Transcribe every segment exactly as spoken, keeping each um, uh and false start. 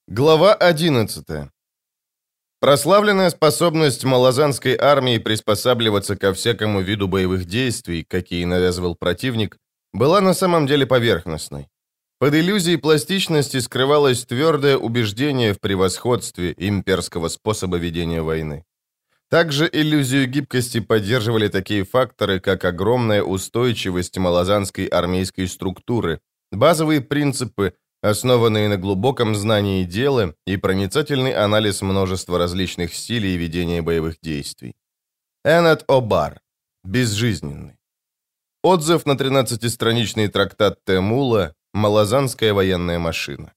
Глава одиннадцатая. Прославленная способность малазанской армии приспосабливаться ко всякому виду боевых действий, какие навязывал противник, была на самом деле поверхностной. Под иллюзией пластичности скрывалось твердое убеждение в превосходстве имперского способа ведения войны. Также иллюзию гибкости поддерживали такие факторы, как огромная устойчивость малазанской армейской структуры, базовые принципы, основанные на глубоком знании дела и проницательный анализ множества различных стилей ведения боевых действий. Эннет О'Бар. Безжизненный. Отзыв на тринадцатистраничный трактат Темула «Малазанская военная машина».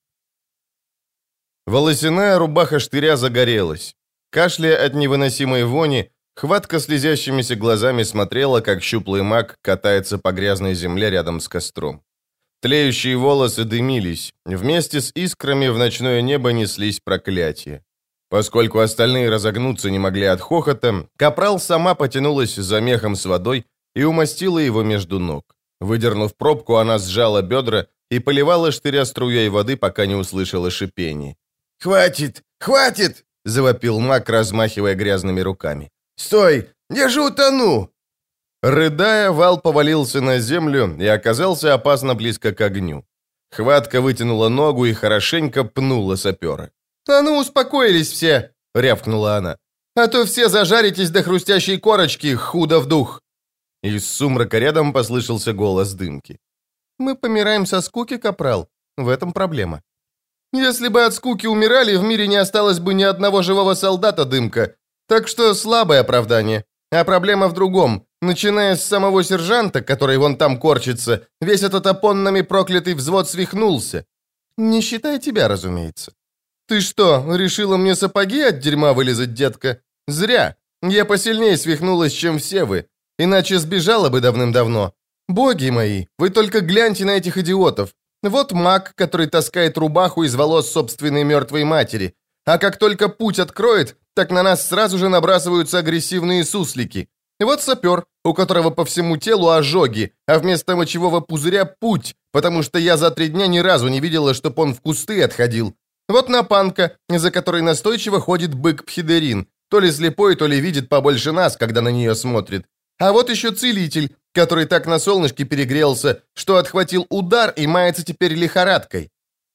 Волосяная рубаха штыря загорелась. Кашляя от невыносимой вони, Хватка слезящимися глазами смотрела, как щуплый маг катается по грязной земле рядом с костром. Тлеющие волосы дымились, вместе с искрами в ночное небо неслись проклятия. Поскольку остальные разогнуться не могли от хохота, капрал сама потянулась за мехом с водой и умастила его между ног. Выдернув пробку, она сжала бедра и поливала штыря струей воды, пока не услышала шипение. «Хватит! Хватит!» — завопил маг, размахивая грязными руками. «Стой! Я же утону!» Рыдая, вал повалился на землю и оказался опасно близко к огню. Хватка вытянула ногу и хорошенько пнула сапера. «А ну, успокоились все!» — рявкнула она. «А то все зажаритесь до хрустящей корочки, худо в дух!» Из сумрака рядом послышался голос дымки. «Мы помираем со скуки, капрал. В этом проблема. Если бы от скуки умирали, в мире не осталось бы ни одного живого солдата, дымка. Так что слабое оправдание. А проблема в другом. Начиная с самого сержанта, который вон там корчится, весь этот опоннами проклятый взвод свихнулся. Не считая тебя, разумеется. Ты что, решила мне сапоги от дерьма вылизать, детка? Зря. Я посильнее свихнулась, чем все вы. Иначе сбежала бы давным-давно. Боги мои, вы только гляньте на этих идиотов. Вот маг, который таскает рубаху из волос собственной мертвой матери. А как только путь откроет, так на нас сразу же набрасываются агрессивные суслики. И вот сапер, у которого по всему телу ожоги, а вместо мочевого пузыря путь, потому что я за три дня ни разу не видела, чтоб он в кусты отходил. Вот напанка, за которой настойчиво ходит бык Пхидерин, то ли слепой, то ли видит побольше нас, когда на нее смотрит. А вот еще целитель, который так на солнышке перегрелся, что отхватил удар и мается теперь лихорадкой.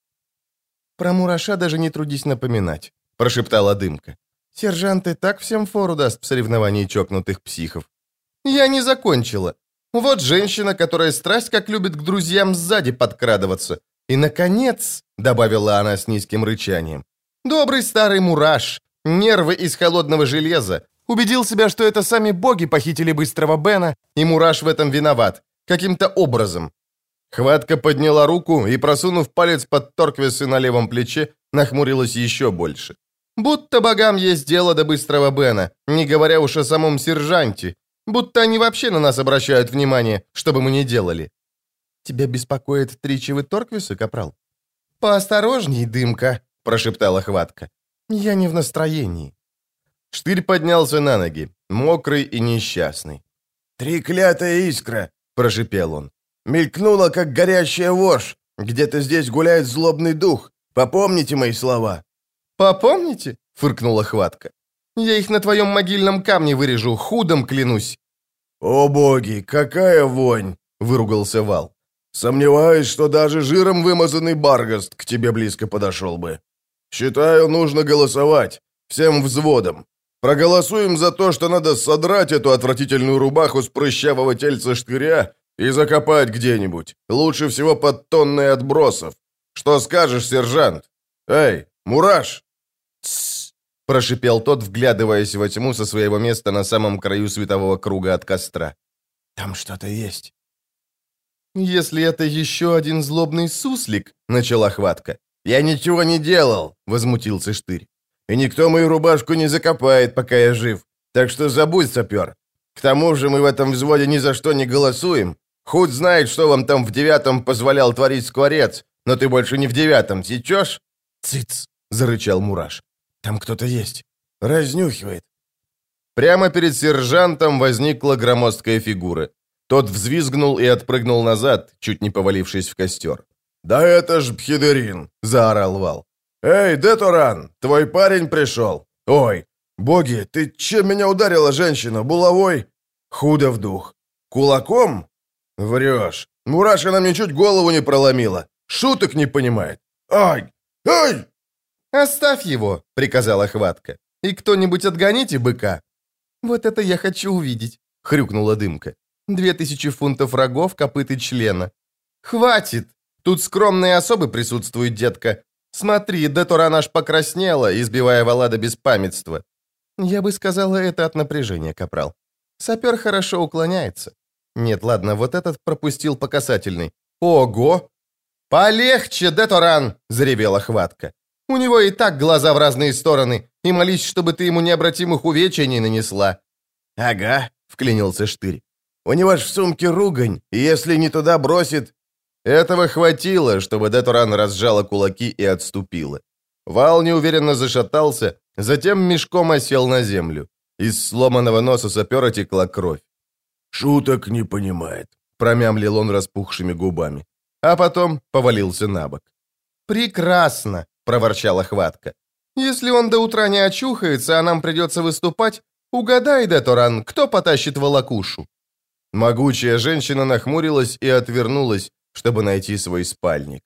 «Про Мураша даже не трудись напоминать», — прошептала дымка. «Сержант и так всем фору даст в соревновании чокнутых психов». «Я не закончила. Вот женщина, которая страсть как любит к друзьям сзади подкрадываться. И, наконец», — добавила она с низким рычанием, «добрый старый Мураш, нервы из холодного железа, убедил себя, что это сами боги похитили быстрого Бена, и Мураш в этом виноват, каким-то образом». Хватка подняла руку и, просунув палец под торквисы на левом плече, нахмурилась еще больше. Будто богам есть дело до быстрого Бена, не говоря уж о самом сержанте. Будто они вообще на нас обращают внимание, что бы мы ни делали. Тебя беспокоит тричевы торквисы, капрал? Поосторожней, дымка, прошептала Хватка. Я не в настроении. Штырь поднялся на ноги, мокрый и несчастный. «Треклятая искра!» – прошипел он. «Мелькнула, как горящая вошь. Где-то здесь гуляет злобный дух. Попомните мои слова». «Попомните?» – фыркнула Хватка. «Я их на твоем могильном камне вырежу, худом клянусь». «О боги, какая вонь!» – выругался Вал. «Сомневаюсь, что даже жиром вымазанный Баргаст к тебе близко подошел бы. Считаю, нужно голосовать. Всем взводом. Проголосуем за то, что надо содрать эту отвратительную рубаху с прыщавого тельца штыря и закопать где-нибудь. Лучше всего под тонной отбросов. Что скажешь, сержант? Эй, Мураш!» «Тссс!» – прошипел тот, вглядываясь во тьму со своего места на самом краю светового круга от костра. «Там что-то есть». «Если это еще один злобный суслик», — начала Хватка. «Я ничего не делал», — возмутился Штырь. «И никто мою рубашку не закопает, пока я жив. Так что забудь, сапер. К тому же мы в этом взводе ни за что не голосуем. Худ знает, что вам там в девятом позволял творить скворец, но ты больше не в девятом, сечешь?» «Цыц!» — зарычал Мураш. «Там кто-то есть. Разнюхивает». Прямо перед сержантом возникла громоздкая фигура. Тот взвизгнул и отпрыгнул назад, чуть не повалившись в костер. «Да это ж Пхидерин!» — заорал Вал. «Эй, Деторан, твой парень пришел! Ой, боги, ты чем меня ударила, женщина, булавой? Худо в дух. Кулаком? Врешь. Мурашка нам ничуть голову не проломила. Шуток не понимает. Ай! Ай!» «Оставь его», — приказала Хватка. «И кто-нибудь отгоните быка». «Вот это я хочу увидеть», — хрюкнула Дымка. «Две тысячи фунтов рогов, копыт и члена». «Хватит! Тут скромные особы присутствуют, детка. Смотри, Деторан аж покраснела, избивая Вала до беспамятства». «Я бы сказала, это от напряжения, капрал. Сапер хорошо уклоняется». «Нет, ладно, вот этот пропустил по касательной». «Ого!» «Полегче, Деторан!» — заревела Хватка. «У него и так глаза в разные стороны, и молись, чтобы ты ему необратимых увечий не нанесла». «Ага», — вклинился Штырь. «У него ж в сумке ругань, и если не туда бросит...» Этого хватило, чтобы Деторан разжала кулаки и отступила. Вал неуверенно зашатался, затем мешком осел на землю. Из сломанного носа сапера текла кровь. «Шуток не понимает», — промямлил он распухшими губами. А потом повалился на бок. «Прекрасно!» — проворчала Хватка. «Если он до утра не очухается, а нам придется выступать, угадай, Деторан, кто потащит волокушу?» Могучая женщина нахмурилась и отвернулась, чтобы найти свой спальник.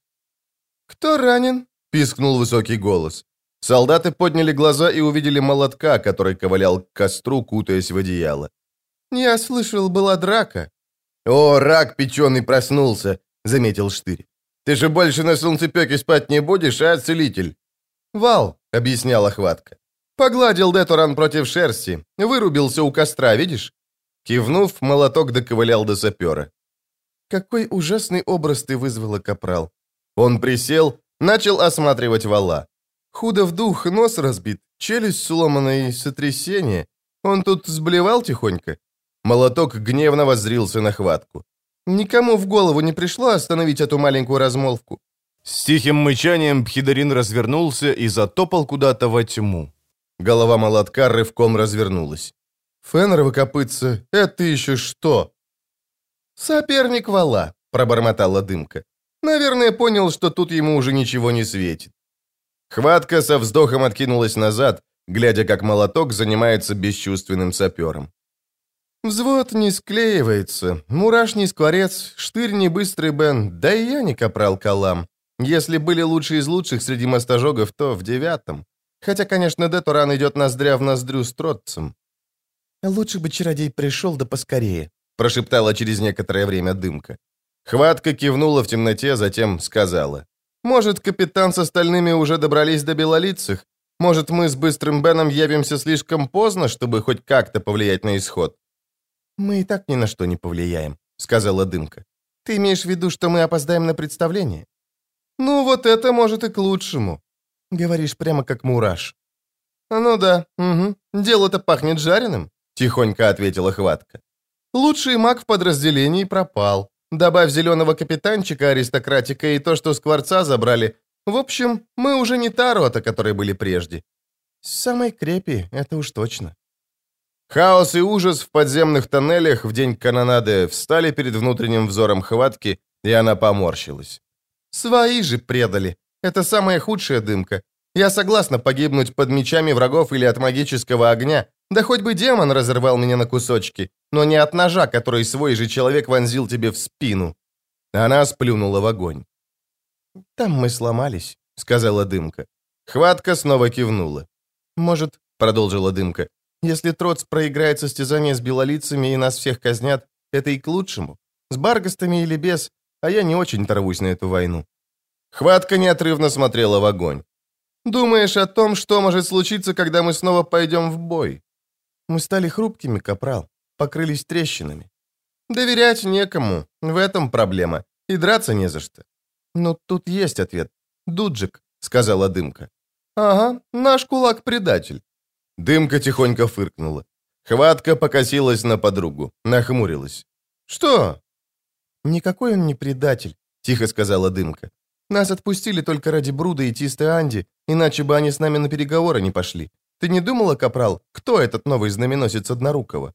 «Кто ранен?» — пискнул высокий голос. Солдаты подняли глаза и увидели молотка, который ковылял к костру, кутаясь в одеяло. «Я слышал, была драка». «О, рак печеный проснулся», — заметил Штырь. «Ты же больше на солнцепеке спать не будешь, а, целитель?» «Вал», — объясняла Хватка. «Погладил Деторан против шерсти. Вырубился у костра, видишь?» Кивнув, молоток доковылял до сапера. «Какой ужасный образ ты вызвала, капрал». Он присел, начал осматривать вала. «Худо в дух, нос разбит, челюсть сломана и сотрясение. Он тут сблевал тихонько?» Молоток гневно воззрился на Хватку. «Никому в голову не пришло остановить эту маленькую размолвку?» С тихим мычанием Пхидарин развернулся и затопал куда-то во тьму. Голова молотка рывком развернулась. «Фенровы копытца, это еще что?» «Соперник Вала», — пробормотала Дымка. «Наверное, понял, что тут ему уже ничего не светит». Хватка со вздохом откинулась назад, глядя, как молоток занимается бесчувственным сапером. «Взвод не склеивается, мураш не скворец, штырь не быстрый Бен, да и я не капрал Калам. Если были лучшие из лучших среди мастожогов, то в девятом. Хотя, конечно, Деторан идет ноздря в ноздрю с Тротцем». «Лучше бы чародей пришел, да поскорее», — прошептала через некоторое время Дымка. Хватка кивнула в темноте, затем сказала. «Может, капитан с остальными уже добрались до белолицых? Может, мы с Быстрым Беном явимся слишком поздно, чтобы хоть как-то повлиять на исход?» «Мы и так ни на что не повлияем», — сказала Дымка. «Ты имеешь в виду, что мы опоздаем на представление?» «Ну, вот это может и к лучшему». «Говоришь прямо как мураш». «Ну да, угу. Дело-то пахнет жареным», — тихонько ответила Хватка. «Лучший маг в подразделении пропал. Добавь зеленого капитанчика, аристократика и то, что скворца забрали. В общем, мы уже не та рота, которой были прежде». «С самой крепи, это уж точно». Хаос и ужас в подземных тоннелях в день канонады встали перед внутренним взором Хватки, и она поморщилась. «Свои же предали. Это самая худшая Дымка. Я согласна погибнуть под мечами врагов или от магического огня, да хоть бы демон разорвал меня на кусочки, но не от ножа, который свой же человек вонзил тебе в спину». Она сплюнула в огонь. «Там мы сломались», — сказала Дымка. Хватка снова кивнула. «Может, — продолжила Дымка, — если Троц проиграет состязание с белолицами и нас всех казнят, это и к лучшему. С баргастами или без, а я не очень торвусь на эту войну». Хватка неотрывно смотрела в огонь. «Думаешь о том, что может случиться, когда мы снова пойдем в бой?» «Мы стали хрупкими, капрал, покрылись трещинами». «Доверять некому, в этом проблема, и драться не за что». «Но тут есть ответ. Дуджик», — сказала Дымка. «Ага, наш кулак-предатель». Дымка тихонько фыркнула. Хватка покосилась на подругу, нахмурилась. «Что?» «Никакой он не предатель», — тихо сказала Дымка. «Нас отпустили только ради Бруда и Тисты Анди, иначе бы они с нами на переговоры не пошли. Ты не думала, капрал, кто этот новый знаменосец Однорукого?»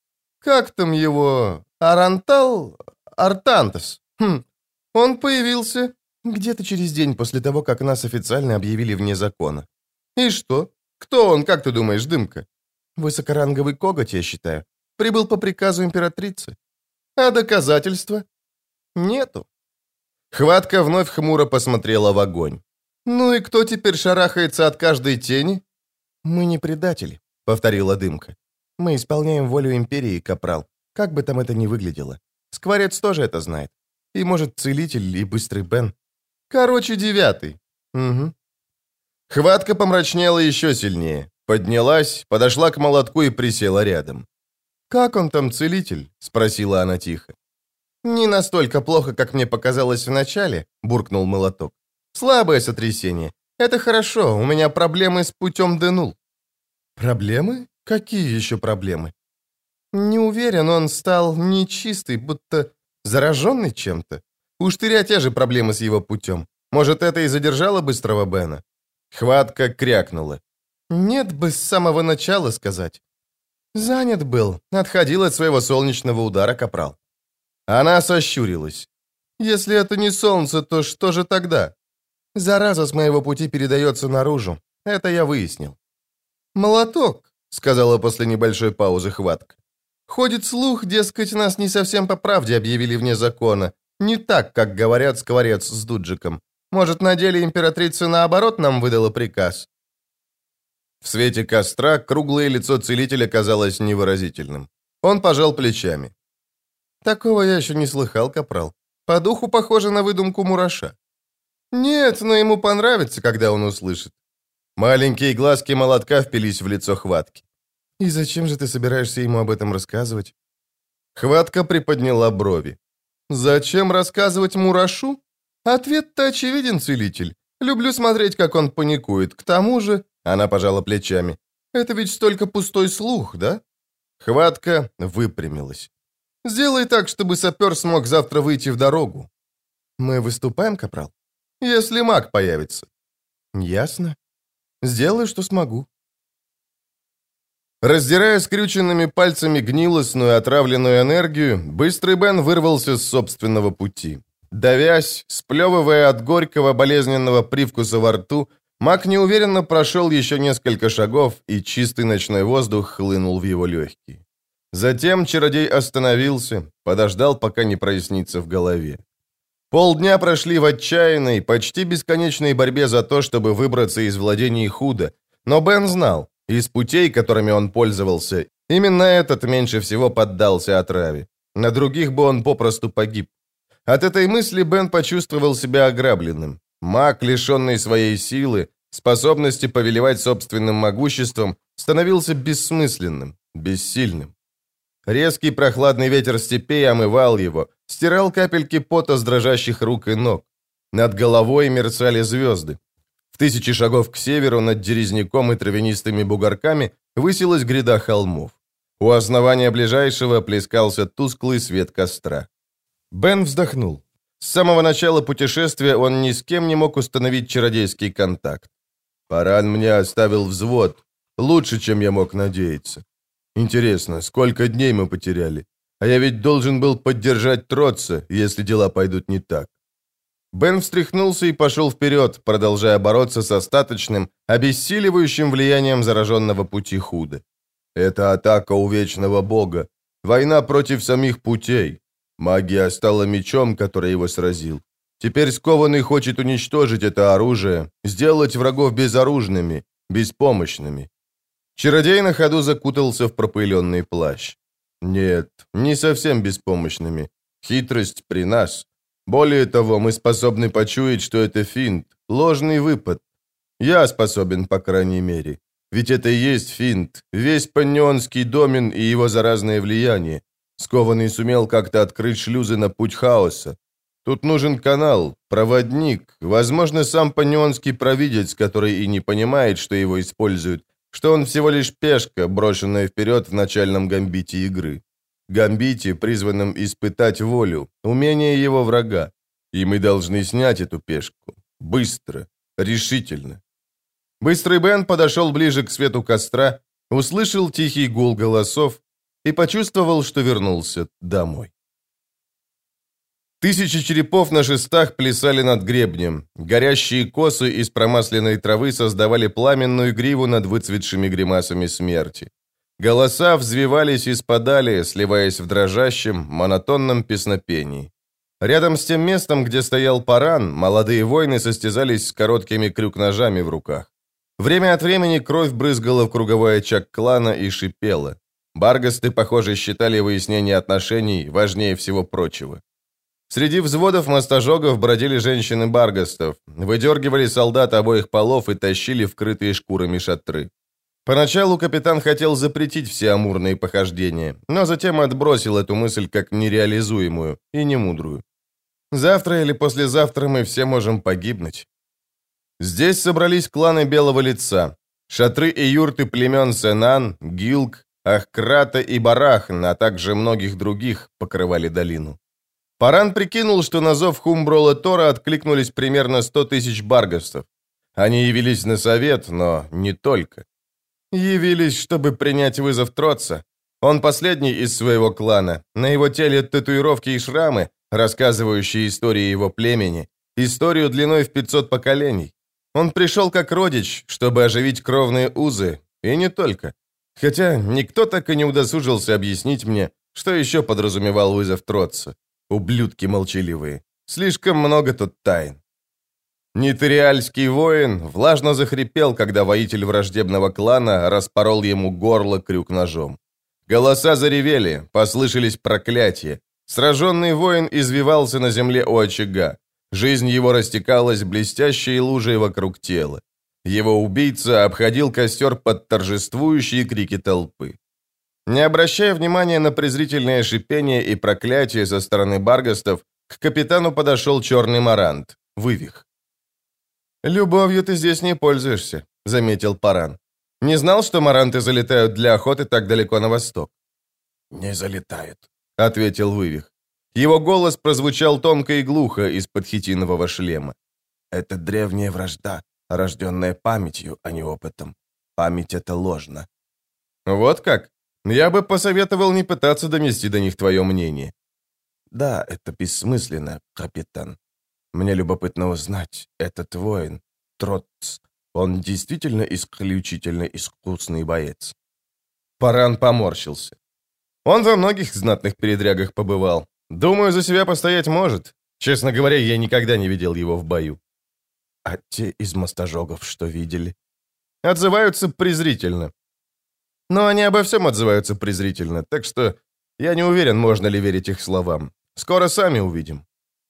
«Как там его? Арантал? Артантес? Хм, он появился Где-то через день после того, как нас официально объявили вне закона. И что? Кто он, как ты думаешь, Дымка? Высокоранговый коготь, я считаю. Прибыл по приказу императрицы. А доказательства? Нету. Хватка вновь хмуро посмотрела в огонь. Ну и кто теперь шарахается от каждой тени? Мы не предатели, повторила Дымка. Мы исполняем волю империи, капрал, как бы там это ни выглядело. Скворец тоже это знает. И, может, целитель и быстрый Бен. Короче, девятый. Угу. Хватка помрачнела еще сильнее. Поднялась, подошла к молотку и присела рядом. «Как он там, целитель?» — спросила она тихо. «Не настолько плохо, как мне показалось вначале», — буркнул молоток. «Слабое сотрясение. Это хорошо, у меня проблемы с путем Денул». «Проблемы? Какие еще проблемы?» «Не уверен, он стал нечистый, будто зараженный чем-то. У Штыря те же проблемы с его путем. Может, это и задержало быстрого Бена?» Хватка крякнула. «Нет бы с самого начала сказать». «Занят был. Отходил от своего солнечного удара, капрал». Она сощурилась. «Если это не солнце, то что же тогда?» «Зараза с моего пути передается наружу. Это я выяснил». «Молоток», — сказала после небольшой паузы Хватка. «Ходит слух, дескать, нас не совсем по правде объявили вне закона. Не так, как говорят Скворец с Дуджиком. Может, на деле императрица наоборот нам выдала приказ?» В свете костра круглое лицо целителя казалось невыразительным. Он пожал плечами. «Такого я еще не слыхал, капрал. По духу похоже на выдумку Мураша». «Нет, но ему понравится, когда он услышит». Маленькие глазки молотка впились в лицо Хватки. «И зачем же ты собираешься ему об этом рассказывать?» Хватка приподняла брови. «Зачем рассказывать Мурашу? Ответ-то очевиден, целитель. Люблю смотреть, как он паникует. К тому же...» Она пожала плечами. «Это ведь столько пустой слух, да?» Хватка выпрямилась. «Сделай так, чтобы сапер смог завтра выйти в дорогу». «Мы выступаем, капрал?» «Если маг появится». «Ясно. Сделаю, что смогу». Раздирая скрюченными пальцами гнилостную отравленную энергию, быстрый Бен вырвался с собственного пути. Давясь, сплевывая от горького болезненного привкуса во рту, маг неуверенно прошел еще несколько шагов, и чистый ночной воздух хлынул в его легкие. Затем чародей остановился, подождал, пока не прояснится в голове. Полдня прошли в отчаянной, почти бесконечной борьбе за то, чтобы выбраться из владений Худа, но Бен знал, из путей, которыми он пользовался, именно этот меньше всего поддался отраве. На других бы он попросту погиб. От этой мысли Бен почувствовал себя ограбленным. Маг, лишенный своей силы, способности повелевать собственным могуществом, становился бессмысленным, бессильным. Резкий прохладный ветер степей омывал его, стирал капельки пота с дрожащих рук и ног. Над головой мерцали звезды. В тысячи шагов к северу над Дерезняком и травянистыми бугорками высилась гряда холмов. У основания ближайшего плескался тусклый свет костра. Бен вздохнул. С самого начала путешествия он ни с кем не мог установить чародейский контакт. Паран мне оставил взвод, лучше, чем я мог надеяться. Интересно, сколько дней мы потеряли? А я ведь должен был поддержать Троца, если дела пойдут не так. Бен встряхнулся и пошел вперед, продолжая бороться с остаточным, обессиливающим влиянием зараженного пути Худа. Это атака у Вечного Бога, война против самих путей. Магия стала мечом, который его сразил. Теперь скованный хочет уничтожить это оружие, сделать врагов безоружными, беспомощными. Чародей на ходу закутался в пропыленный плащ. Нет, не совсем беспомощными. Хитрость при нас. Более того, мы способны почуять, что это финт, ложный выпад. Я способен, по крайней мере. Ведь это и есть финт, весь паннионский домен и его заразное влияние. Скованный сумел как-то открыть шлюзы на путь хаоса. Тут нужен канал, проводник, возможно, сам паннионский провидец, который и не понимает, что его используют, что он всего лишь пешка, брошенная вперед в начальном гамбите игры. Гамбите, призванном испытать волю, умение его врага. И мы должны снять эту пешку. Быстро, решительно. Быстрый Бен подошел ближе к свету костра, услышал тихий гул голосов и почувствовал, что вернулся домой. Тысячи черепов на шестах плясали над гребнем. Горящие косы из промасленной травы создавали пламенную гриву над выцветшими гримасами смерти. Голоса взвивались и спадали, сливаясь в дрожащем, монотонном песнопении. Рядом с тем местом, где стоял Паран, молодые воины состязались с короткими крюк-ножами в руках. Время от времени кровь брызгала в круговой очаг клана и шипела. Баргасты, похоже, считали выяснение отношений важнее всего прочего. Среди взводов мостожогов бродили женщины баргастов, выдергивали солдат обоих полов и тащили вкрытые шкурами шатры. Поначалу капитан хотел запретить все амурные похождения, но затем отбросил эту мысль как нереализуемую и немудрую. Завтра или послезавтра мы все можем погибнуть. Здесь собрались кланы Белого Лица, шатры и юрты племен Сенан, Гилк, Ахкрата и Барахн, а также многих других покрывали долину. Паран прикинул, что на зов Хумброла Тора откликнулись примерно сто тысяч баргастов. Они явились на совет, но не только. Явились, чтобы принять вызов Троца. Он последний из своего клана. На его теле татуировки и шрамы, рассказывающие истории его племени, историю длиной в пятьсот поколений. Он пришел как родич, чтобы оживить кровные узы, и не только. Хотя никто так и не удосужился объяснить мне, что еще подразумевал вызов Троца. Ублюдки молчаливые. Слишком много тут тайн. Нитериальский воин влажно захрипел, когда воитель враждебного клана распорол ему горло крюк-ножом. Голоса заревели, послышались проклятия. Сраженный воин извивался на земле у очага. Жизнь его растекалась блестящей лужей вокруг тела. Его убийца обходил костер под торжествующие крики толпы. Не обращая внимания на презрительное шипение и проклятие со стороны баргастов, к капитану подошел черный марант, Вывих. «Любовью ты здесь не пользуешься», — заметил Паран. «Не знал, что маранты залетают для охоты так далеко на восток?» «Не залетают», — ответил Вывих. Его голос прозвучал тонко и глухо из-под хитинового шлема. «Это древняя вражда, рожденная памятью, а не опытом. Память — это ложно». «Вот как? Я бы посоветовал не пытаться донести до них твое мнение». «Да, это бессмысленно, капитан. Мне любопытно узнать, этот воин, Троц, он действительно исключительно искусный боец». Паран поморщился. «Он во многих знатных передрягах побывал. Думаю, за себя постоять может. Честно говоря, я никогда не видел его в бою». «А те из мостожогов, что видели?» «Отзываются презрительно». «Но они обо всем отзываются презрительно, так что я не уверен, можно ли верить их словам. Скоро сами увидим».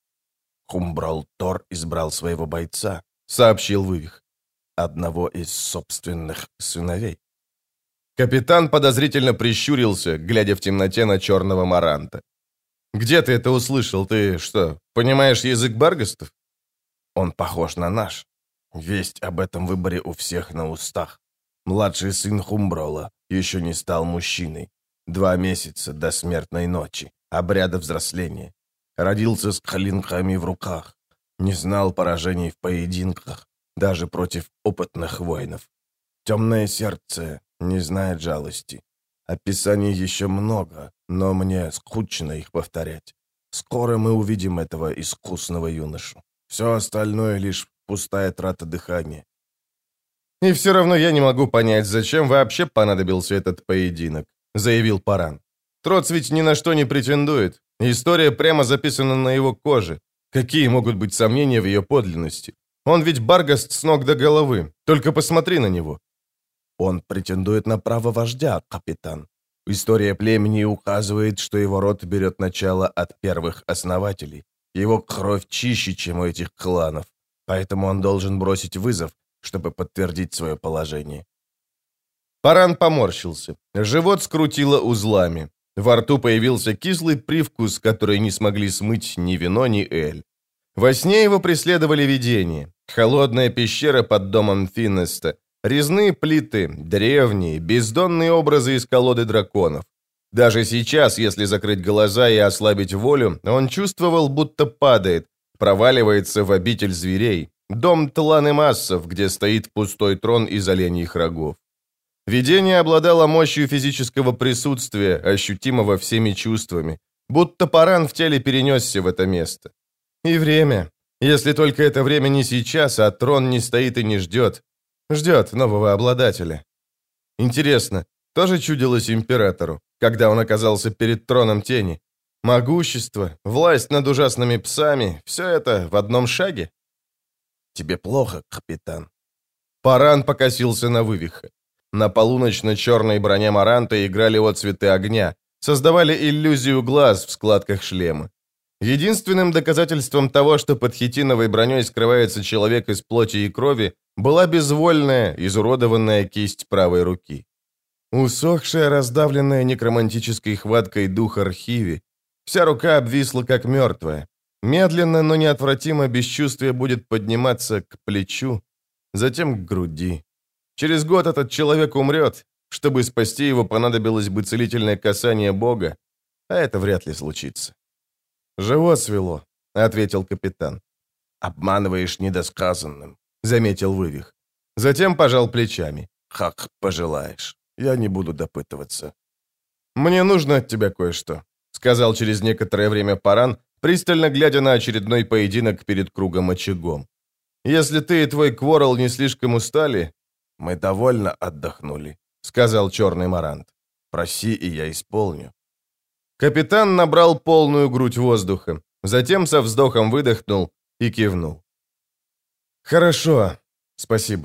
«Хумброл Тор избрал своего бойца», — сообщил Вывих. «Одного из собственных сыновей». Капитан подозрительно прищурился, глядя в темноте на черного маранта. «Где ты это услышал? Ты что, понимаешь язык баргастов?» «Он похож на наш. Весть об этом выборе у всех на устах. Младший сын Хумброла еще не стал мужчиной. Два месяца до смертной ночи, обряда взросления. Родился с клинками в руках. Не знал поражений в поединках, даже против опытных воинов. Темное сердце не знает жалости. Описаний еще много, но мне скучно их повторять. Скоро мы увидим этого искусного юношу. Все остальное лишь пустая трата дыхания». «И все равно я не могу понять, зачем вообще понадобился этот поединок», — заявил Паран. «Троц ведь ни на что не претендует. История прямо записана на его коже. Какие могут быть сомнения в ее подлинности? Он ведь баргаст с ног до головы. Только посмотри на него». «Он претендует на право вождя, капитан. История племени указывает, что его род берет начало от первых основателей. Его кровь чище, чем у этих кланов. Поэтому он должен бросить вызов, чтобы подтвердить свое положение». Паран поморщился. Живот скрутило узлами. Во рту появился кислый привкус, который не смогли смыть ни вино, ни эль. Во сне его преследовали видения. Холодная пещера под домом Финнеста. Резные плиты, древние, бездонные образы из колоды драконов. Даже сейчас, если закрыть глаза и ослабить волю, он чувствовал, будто падает, проваливается в обитель зверей. Дом Тланы Массов, где стоит пустой трон из оленьих рогов. Видение обладало мощью физического присутствия, ощутимого всеми чувствами. Будто Паран в теле перенесся в это место. И время. Если только это время не сейчас, а трон не стоит и не ждет. Ждет нового обладателя. Интересно, тоже чудилось императору, когда он оказался перед троном тени? Могущество, власть над ужасными псами — все это в одном шаге? «Тебе плохо, капитан?» Паран покосился на вывиха. На полуночно-черной броне Маранта играли отцветы огня, создавали иллюзию глаз в складках шлема. Единственным доказательством того, что под хитиновой броней скрывается человек из плоти и крови, была безвольная, изуродованная кисть правой руки. Усохшая, раздавленная некромантической хваткой дух Архиви, вся рука обвисла, как мертвая. Медленно, но неотвратимо бесчувствие будет подниматься к плечу, затем к груди. Через год этот человек умрет. Чтобы спасти его, понадобилось бы целительное касание Бога, а это вряд ли случится. «Живот свело», — ответил капитан. «Обманываешь недосказанным», — заметил вывих. Затем пожал плечами. «Как пожелаешь. Я не буду допытываться». «Мне нужно от тебя кое-что», — сказал через некоторое время Паран, пристально глядя на очередной поединок перед кругом очагом. «Если ты и твой Кворл не слишком устали...» «Мы довольно отдохнули», — сказал черный Марант. «Проси, и я исполню». Капитан набрал полную грудь воздуха, затем со вздохом выдохнул и кивнул. «Хорошо, спасибо».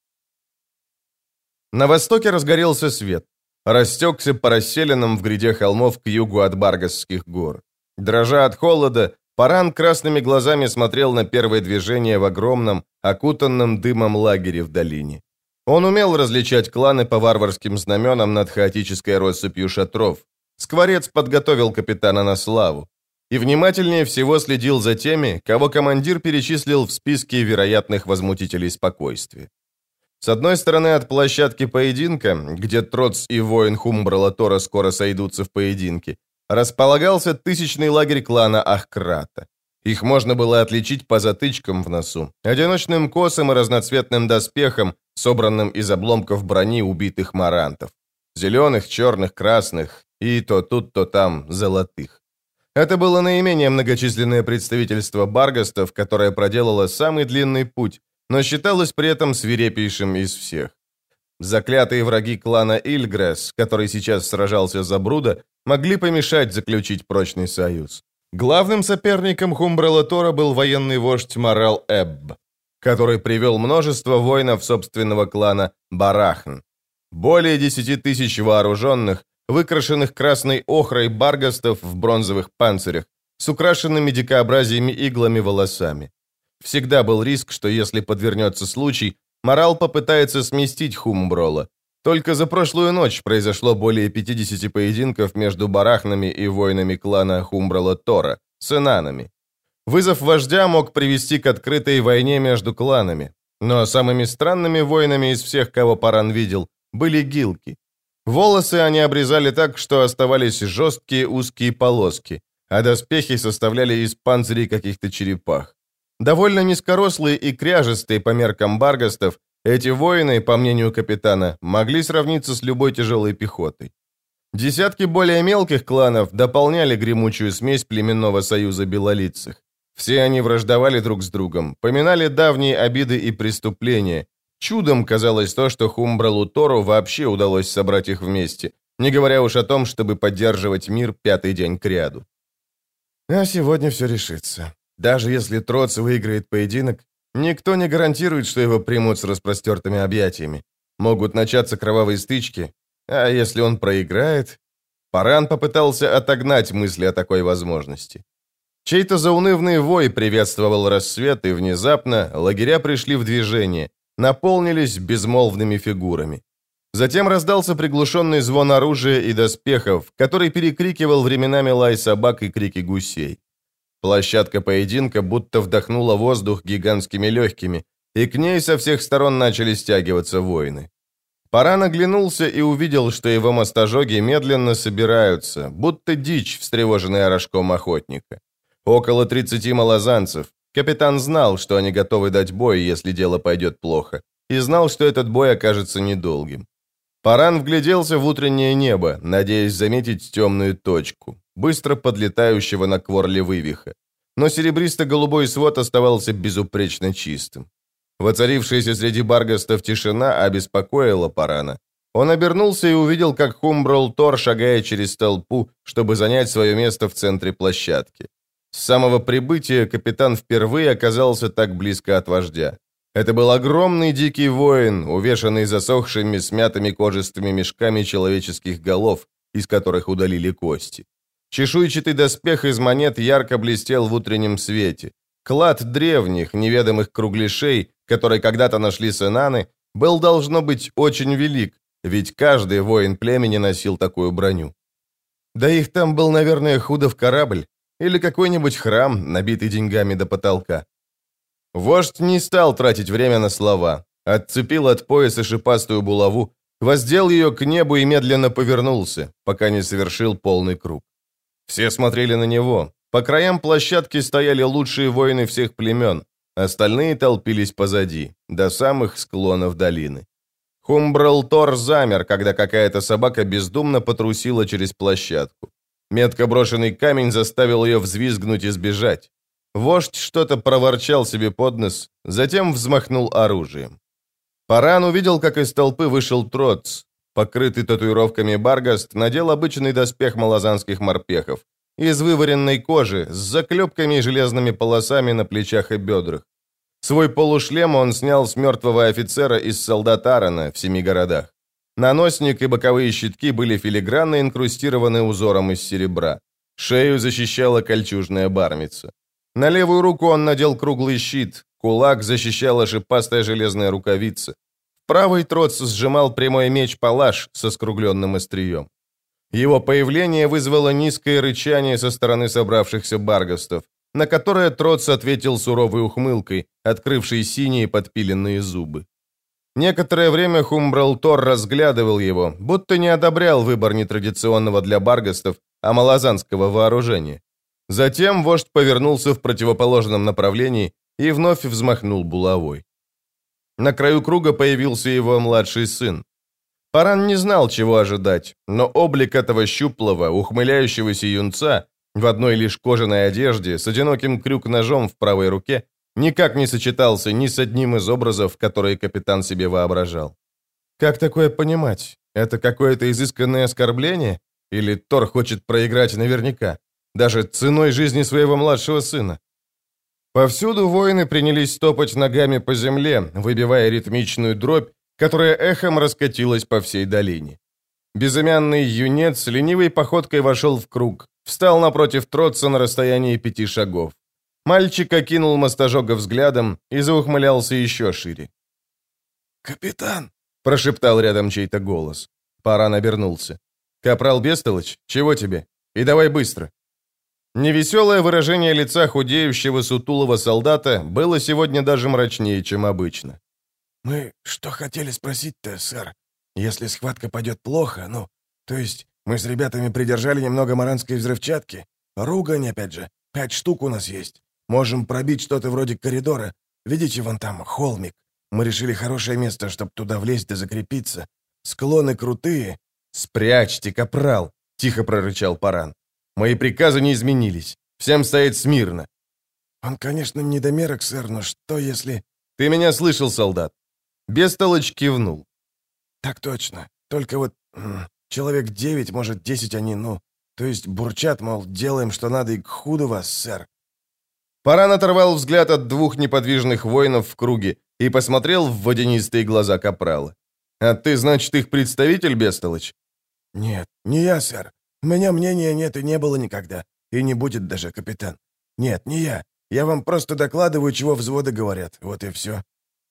На востоке разгорелся свет. Растекся по расселенным в гряде холмов к югу от Баргасских гор. Дрожа от холода, Паран красными глазами смотрел на первое движение в огромном, окутанном дымом лагере в долине. Он умел различать кланы по варварским знаменам над хаотической россыпью шатров. Скворец подготовил капитана на славу. И внимательнее всего следил за теми, кого командир перечислил в списке вероятных возмутителей спокойствия. С одной стороны от площадки поединка, где Троц и воин Хумбрала Тора скоро сойдутся в поединке, располагался тысячный лагерь клана Ахкрата. Их можно было отличить по затычкам в носу, одиночным косам и разноцветным доспехам, собранным из обломков брони убитых марантов. Зеленых, черных, красных и то тут, то там золотых. Это было наименее многочисленное представительство баргастов, которое проделало самый длинный путь, но считалось при этом свирепейшим из всех. Заклятые враги клана Ильгрес, который сейчас сражался за Бруда, могли помешать заключить прочный союз. Главным соперником Хумбрала Тора был военный вождь Марал Эбб, который привел множество воинов собственного клана Барахн. Более десяти тысяч вооруженных, выкрашенных красной охрой баргастов в бронзовых панцирях, с украшенными дикообразиями иглами волосами. Всегда был риск, что если подвернется случай, Марал попытается сместить Хумброла. Только за прошлую ночь произошло более пятидесяти поединков между барахнами и воинами клана Хумбрала Тора, с энанами. Вызов вождя мог привести к открытой войне между кланами. Но самыми странными воинами из всех, кого Паран видел, были гилки. Волосы они обрезали так, что оставались жесткие узкие полоски, а доспехи составляли из панцирей каких-то черепах. Довольно низкорослые и кряжестые по меркам баргастов, эти воины, по мнению капитана, могли сравниться с любой тяжелой пехотой. Десятки более мелких кланов дополняли гремучую смесь племенного союза белолицых. Все они враждовали друг с другом, поминали давние обиды и преступления. Чудом казалось то, что Хумбралу Тору вообще удалось собрать их вместе, не говоря уж о том, чтобы поддерживать мир пятый день кряду. А сегодня все решится. Даже если Троц выиграет поединок, никто не гарантирует, что его примут с распростертыми объятиями. Могут начаться кровавые стычки, а если он проиграет... Паран попытался отогнать мысли о такой возможности. Чей-то заунывный вой приветствовал рассвет, и внезапно лагеря пришли в движение, наполнились безмолвными фигурами. Затем раздался приглушенный звон оружия и доспехов, который перекрикивал временами лай собак и крики гусей. Площадка поединка будто вдохнула воздух гигантскими легкими, и к ней со всех сторон начали стягиваться воины. Паран оглянулся и увидел, что его мостожоги медленно собираются, будто дичь, встревоженная рожком охотника. Около тридцати малозанцев. Капитан знал, что они готовы дать бой, если дело пойдет плохо, и знал, что этот бой окажется недолгим. Паран вгляделся в утреннее небо, надеясь заметить темную точку, быстро подлетающего на кворле вывиха. Но серебристо-голубой свод оставался безупречно чистым. Воцарившаяся среди баргастов тишина обеспокоила Парана. Он обернулся и увидел, как Хумброл Тор шагает через толпу, чтобы занять свое место в центре площадки. С самого прибытия капитан впервые оказался так близко от вождя. Это был огромный дикий воин, увешанный засохшими смятыми кожистыми мешками человеческих голов, из которых удалили кости. Чешуйчатый доспех из монет ярко блестел в утреннем свете. Клад древних, неведомых кругляшей, которые когда-то нашли сенаны, был, должно быть, очень велик, ведь каждый воин племени носил такую броню. Да их там был, наверное, худов корабль или какой-нибудь храм, набитый деньгами до потолка. Вождь не стал тратить время на слова, отцепил от пояса шипастую булаву, воздел ее к небу и медленно повернулся, пока не совершил полный круг. Все смотрели на него. По краям площадки стояли лучшие воины всех племен, остальные толпились позади, до самых склонов долины. Хумброл Тор замер, когда какая-то собака бездумно потрусила через площадку. Метко брошенный камень заставил ее взвизгнуть и сбежать. Вождь что-то проворчал себе под нос, затем взмахнул оружием. Паран увидел, как из толпы вышел Троц. Покрытый татуировками баргаст надел обычный доспех малазанских морпехов, из вываренной кожи, с заклепками и железными полосами на плечах и бедрах. Свой полушлем он снял с мертвого офицера из солдат Аарона в семи городах. Наносник и боковые щитки были филигранно инкрустированы узором из серебра. Шею защищала кольчужная бармица. На левую руку он надел круглый щит, кулак защищала шипастая железная рукавица. В правый Троц сжимал прямой меч-палаш со скругленным острием. Его появление вызвало низкое рычание со стороны собравшихся баргастов, на которое Троц ответил суровой ухмылкой, открывшей синие подпиленные зубы. Некоторое время Хумброл Тор разглядывал его, будто не одобрял выбор нетрадиционного для баргастов, а малазанского вооружения. Затем вождь повернулся в противоположном направлении и вновь взмахнул булавой. На краю круга появился его младший сын. Паран не знал, чего ожидать, но облик этого щуплого, ухмыляющегося юнца в одной лишь кожаной одежде с одиноким крюк-ножом в правой руке никак не сочетался ни с одним из образов, которые капитан себе воображал. Как такое понимать? Это какое-то изысканное оскорбление? Или Тор хочет проиграть наверняка, даже ценой жизни своего младшего сына? Повсюду воины принялись топать ногами по земле, выбивая ритмичную дробь, которая эхом раскатилась по всей долине. Безымянный юнец ленивой походкой вошел в круг, встал напротив Троца на расстоянии пяти шагов. Мальчик окинул мастожога взглядом и заухмылялся еще шире. «Капитан!» — прошептал рядом чей-то голос. Паран обернулся. «Капрал Бестолыч, чего тебе? И давай быстро!» Невеселое выражение лица худеющего сутулого солдата было сегодня даже мрачнее, чем обычно. «Мы что хотели спросить-то, сэр? Если схватка пойдет плохо, ну, то есть мы с ребятами придержали немного маранской взрывчатки, ругань, опять же, пять штук у нас есть. Можем пробить что-то вроде коридора. Видите, вон там холмик. Мы решили хорошее место, чтобы туда влезть да закрепиться. Склоны крутые». «Спрячьте, капрал!» — тихо прорычал Паран. «Мои приказы не изменились. Всем стоять смирно». «Он, конечно, недомерок, сэр, но что если...» «Ты меня слышал, солдат?» Бестолыч кивнул. «Так точно. Только вот м, человек девять, может, десять они, ну, то есть бурчат, мол, делаем, что надо, и к худу вас, сэр». Паран оторвал взгляд от двух неподвижных воинов в круге и посмотрел в водянистые глаза капрала. «А ты, значит, их представитель, Бестолыч?» «Нет, не я, сэр. У меня мнения нет и не было никогда. И не будет даже, капитан. Нет, не я. Я вам просто докладываю, чего взводы говорят. Вот и все».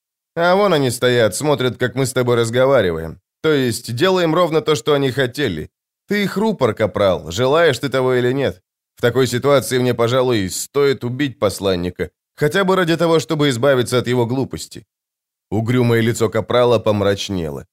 «А вон они стоят, смотрят, как мы с тобой разговариваем. То есть делаем ровно то, что они хотели. Ты их рупор, капрал, желаешь ты того или нет. В такой ситуации мне, пожалуй, стоит убить посланника, хотя бы ради того, чтобы избавиться от его глупости». Угрюмое лицо капрала помрачнело.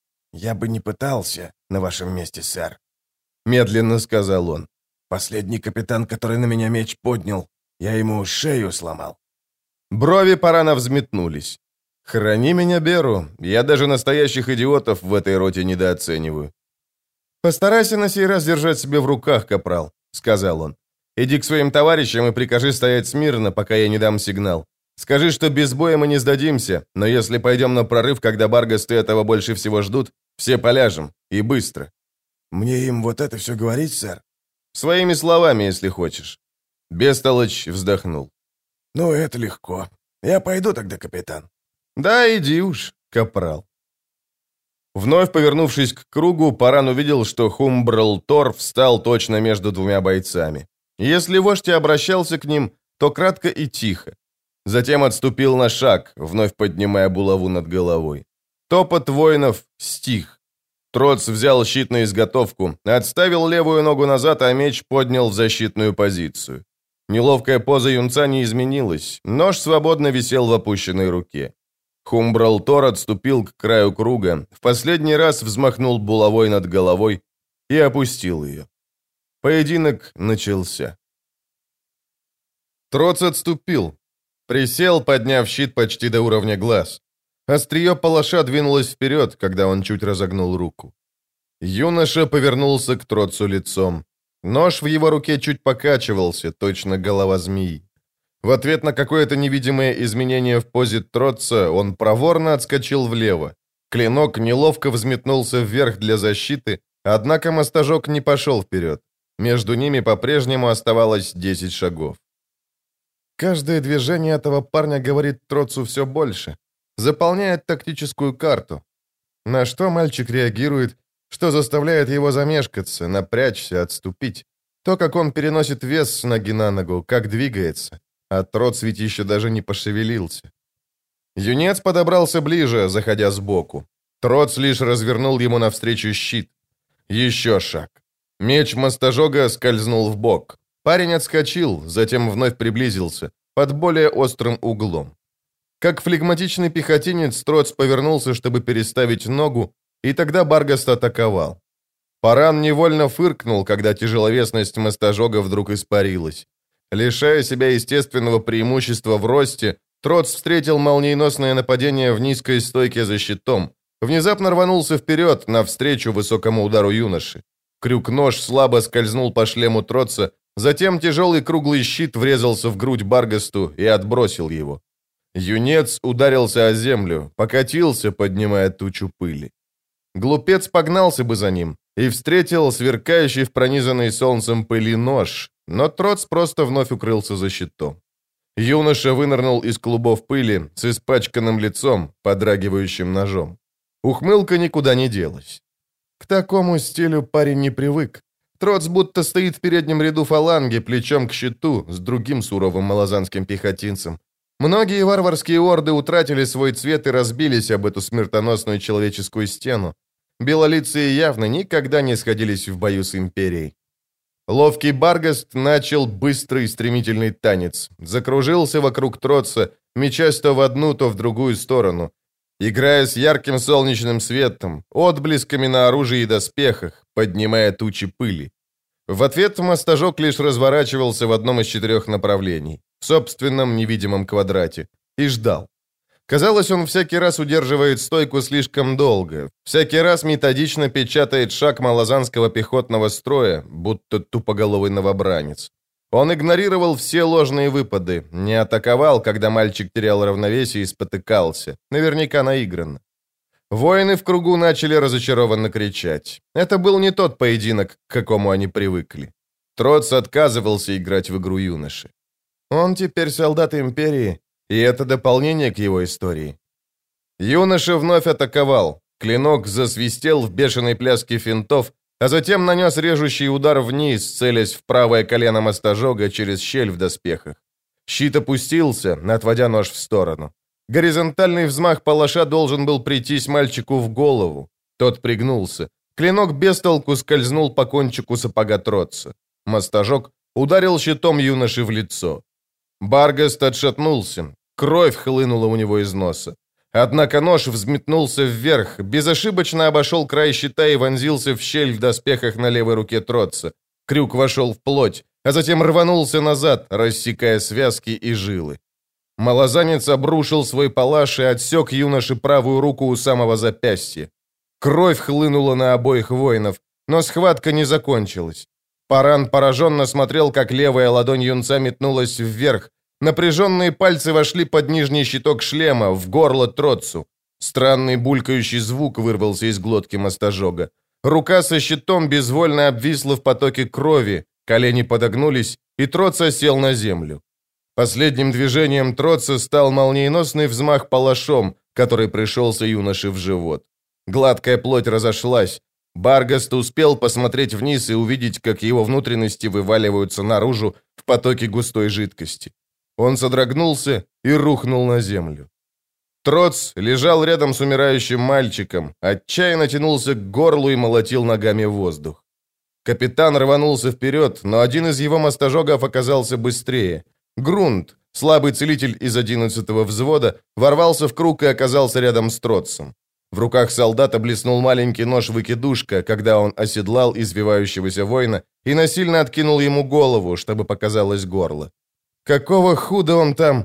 «Я бы не пытался на вашем месте, сэр», — медленно сказал он. «Последний капитан, который на меня меч поднял, я ему шею сломал». Брови Парана взметнулись. Храни меня, Беру. Я даже настоящих идиотов в этой роте недооцениваю. Постарайся на сей раз держать себя в руках, капрал, сказал он. Иди к своим товарищам и прикажи стоять смирно, пока я не дам сигнал. Скажи, что без боя мы не сдадимся, но если пойдем на прорыв, когда Баргасты этого больше всего ждут, все поляжем, и быстро. Мне им вот это все говорить, сэр? Своими словами, если хочешь. Бестолочь вздохнул. Ну, это легко. Я пойду тогда, капитан. Да, иди уж, капрал. Вновь повернувшись к кругу, Паран увидел, что Хумбрл Тор встал точно между двумя бойцами. Если вождь и обращался к ним, то кратко и тихо. Затем отступил на шаг, вновь поднимая булаву над головой. Топот воинов стих. Троц взял щит на изготовку, отставил левую ногу назад, а меч поднял в защитную позицию. Неловкая поза юнца не изменилась, нож свободно висел в опущенной руке. Хумбрал Тор отступил к краю круга, в последний раз взмахнул булавой над головой и опустил ее. Поединок начался. Троц отступил. Присел, подняв щит почти до уровня глаз. Острие палаша двинулось вперед, когда он чуть разогнул руку. Юноша повернулся к Троцу лицом. Нож в его руке чуть покачивался, точно голова змеи. В ответ на какое-то невидимое изменение в позе Троца он проворно отскочил влево. Клинок неловко взметнулся вверх для защиты, однако мастажок не пошел вперед. Между ними по-прежнему оставалось десять шагов. Каждое движение этого парня говорит Троцу все больше. Заполняет тактическую карту. На что мальчик реагирует, что заставляет его замешкаться, напрячься, отступить. То, как он переносит вес с ноги на ногу, как двигается. А Троц ведь еще даже не пошевелился. Юнец подобрался ближе, заходя сбоку. Троц лишь развернул ему навстречу щит. Еще шаг. Меч мастожога скользнул в бок. Парень отскочил, затем вновь приблизился, под более острым углом. Как флегматичный пехотинец, Троц повернулся, чтобы переставить ногу, и тогда Баргаст атаковал. Паран невольно фыркнул, когда тяжеловесность мастожога вдруг испарилась. Лишая себя естественного преимущества в росте, Троц встретил молниеносное нападение в низкой стойке за щитом. Внезапно рванулся вперед, навстречу высокому удару юноши. Крюк-нож слабо скользнул по шлему Троца, затем тяжелый круглый щит врезался в грудь Баргасту и отбросил его. Юнец ударился о землю, покатился, поднимая тучу пыли. Глупец погнался бы за ним и встретил сверкающий в пронизанной солнцем пыли нож, но Троц просто вновь укрылся за щитом. Юноша вынырнул из клубов пыли с испачканным лицом, подрагивающим ножом. Ухмылка никуда не делась. К такому стилю парень не привык. Троц будто стоит в переднем ряду фаланги, плечом к щиту, с другим суровым малозанским пехотинцем. Многие варварские орды утратили свой цвет и разбились об эту смертоносную человеческую стену. Белолицые явно никогда не сходились в бою с империей. Ловкий Баргаст начал быстрый стремительный танец. Закружился вокруг Троца, мечась то в одну, то в другую сторону. Играя с ярким солнечным светом, отблесками на оружии и доспехах, поднимая тучи пыли. В ответ мастожок лишь разворачивался в одном из четырех направлений, в собственном невидимом квадрате, и ждал. Казалось, он всякий раз удерживает стойку слишком долго, всякий раз методично печатает шаг малозанского пехотного строя, будто тупоголовый новобранец. Он игнорировал все ложные выпады, не атаковал, когда мальчик терял равновесие и спотыкался, наверняка наигранно. Воины в кругу начали разочарованно кричать. Это был не тот поединок, к какому они привыкли. Троц отказывался играть в игру юноши. Он теперь солдат империи, и это дополнение к его истории. Юноша вновь атаковал. Клинок засвистел в бешеной пляске финтов, а затем нанес режущий удар вниз, целясь в правое колено мастожога через щель в доспехах. Щит опустился, отводя нож в сторону. Горизонтальный взмах палаша должен был прийтись мальчику в голову. Тот пригнулся. Клинок без толку скользнул по кончику сапога Троца. Мастожог ударил щитом юноши в лицо. Баргаст отшатнулся. Кровь хлынула у него из носа. Однако нож взметнулся вверх, безошибочно обошел край щита и вонзился в щель в доспехах на левой руке Троца. Крюк вошел в плоть, а затем рванулся назад, рассекая связки и жилы. Малозанец обрушил свой палаш и отсек юноше правую руку у самого запястья. Кровь хлынула на обоих воинов, но схватка не закончилась. Паран пораженно смотрел, как левая ладонь юнца метнулась вверх. Напряженные пальцы вошли под нижний щиток шлема, в горло Троцу. Странный булькающий звук вырвался из глотки мастожога. Рука со щитом безвольно обвисла в потоке крови, колени подогнулись, и Троца сел на землю. Последним движением Троца стал молниеносный взмах палашом, который пришелся юноше в живот. Гладкая плоть разошлась. Баргаст успел посмотреть вниз и увидеть, как его внутренности вываливаются наружу в потоке густой жидкости. Он содрогнулся и рухнул на землю. Троц лежал рядом с умирающим мальчиком, отчаянно тянулся к горлу и молотил ногами в воздух. Капитан рванулся вперед, но один из его мастожогов оказался быстрее. Грунт, слабый целитель из одиннадцатого взвода, ворвался в круг и оказался рядом с Троцем. В руках солдата блеснул маленький нож-выкидушка, когда он оседлал извивающегося воина и насильно откинул ему голову, чтобы показалось горло. Какого худа он там?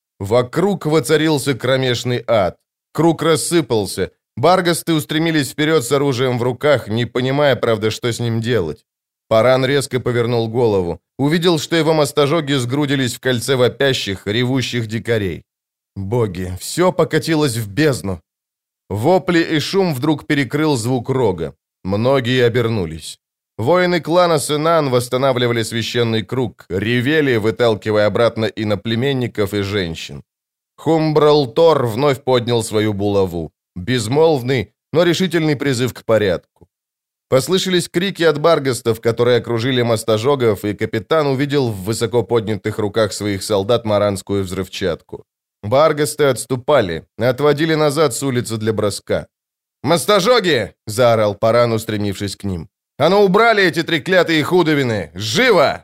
Вокруг воцарился кромешный ад. Круг рассыпался. Баргасты устремились вперед с оружием в руках, не понимая, правда, что с ним делать. Паран резко повернул голову. Увидел, что его мастожоги сгрудились в кольце вопящих, ревущих дикарей. Боги, все покатилось в бездну. Вопли и шум вдруг перекрыл звук рога. Многие обернулись. Воины клана Сенан восстанавливали священный круг, ревели, выталкивая обратно иноплеменников и женщин. Хумбрал Тор вновь поднял свою булаву. Безмолвный, но решительный призыв к порядку. Послышались крики от баргастов, которые окружили мастожогов, и капитан увидел в высоко поднятых руках своих солдат маранскую взрывчатку. Баргасты отступали, отводили назад с улицы для броска. «Мастожоги!» — заорал Паран, устремившись к ним. «А ну убрали эти треклятые худовины! Живо!»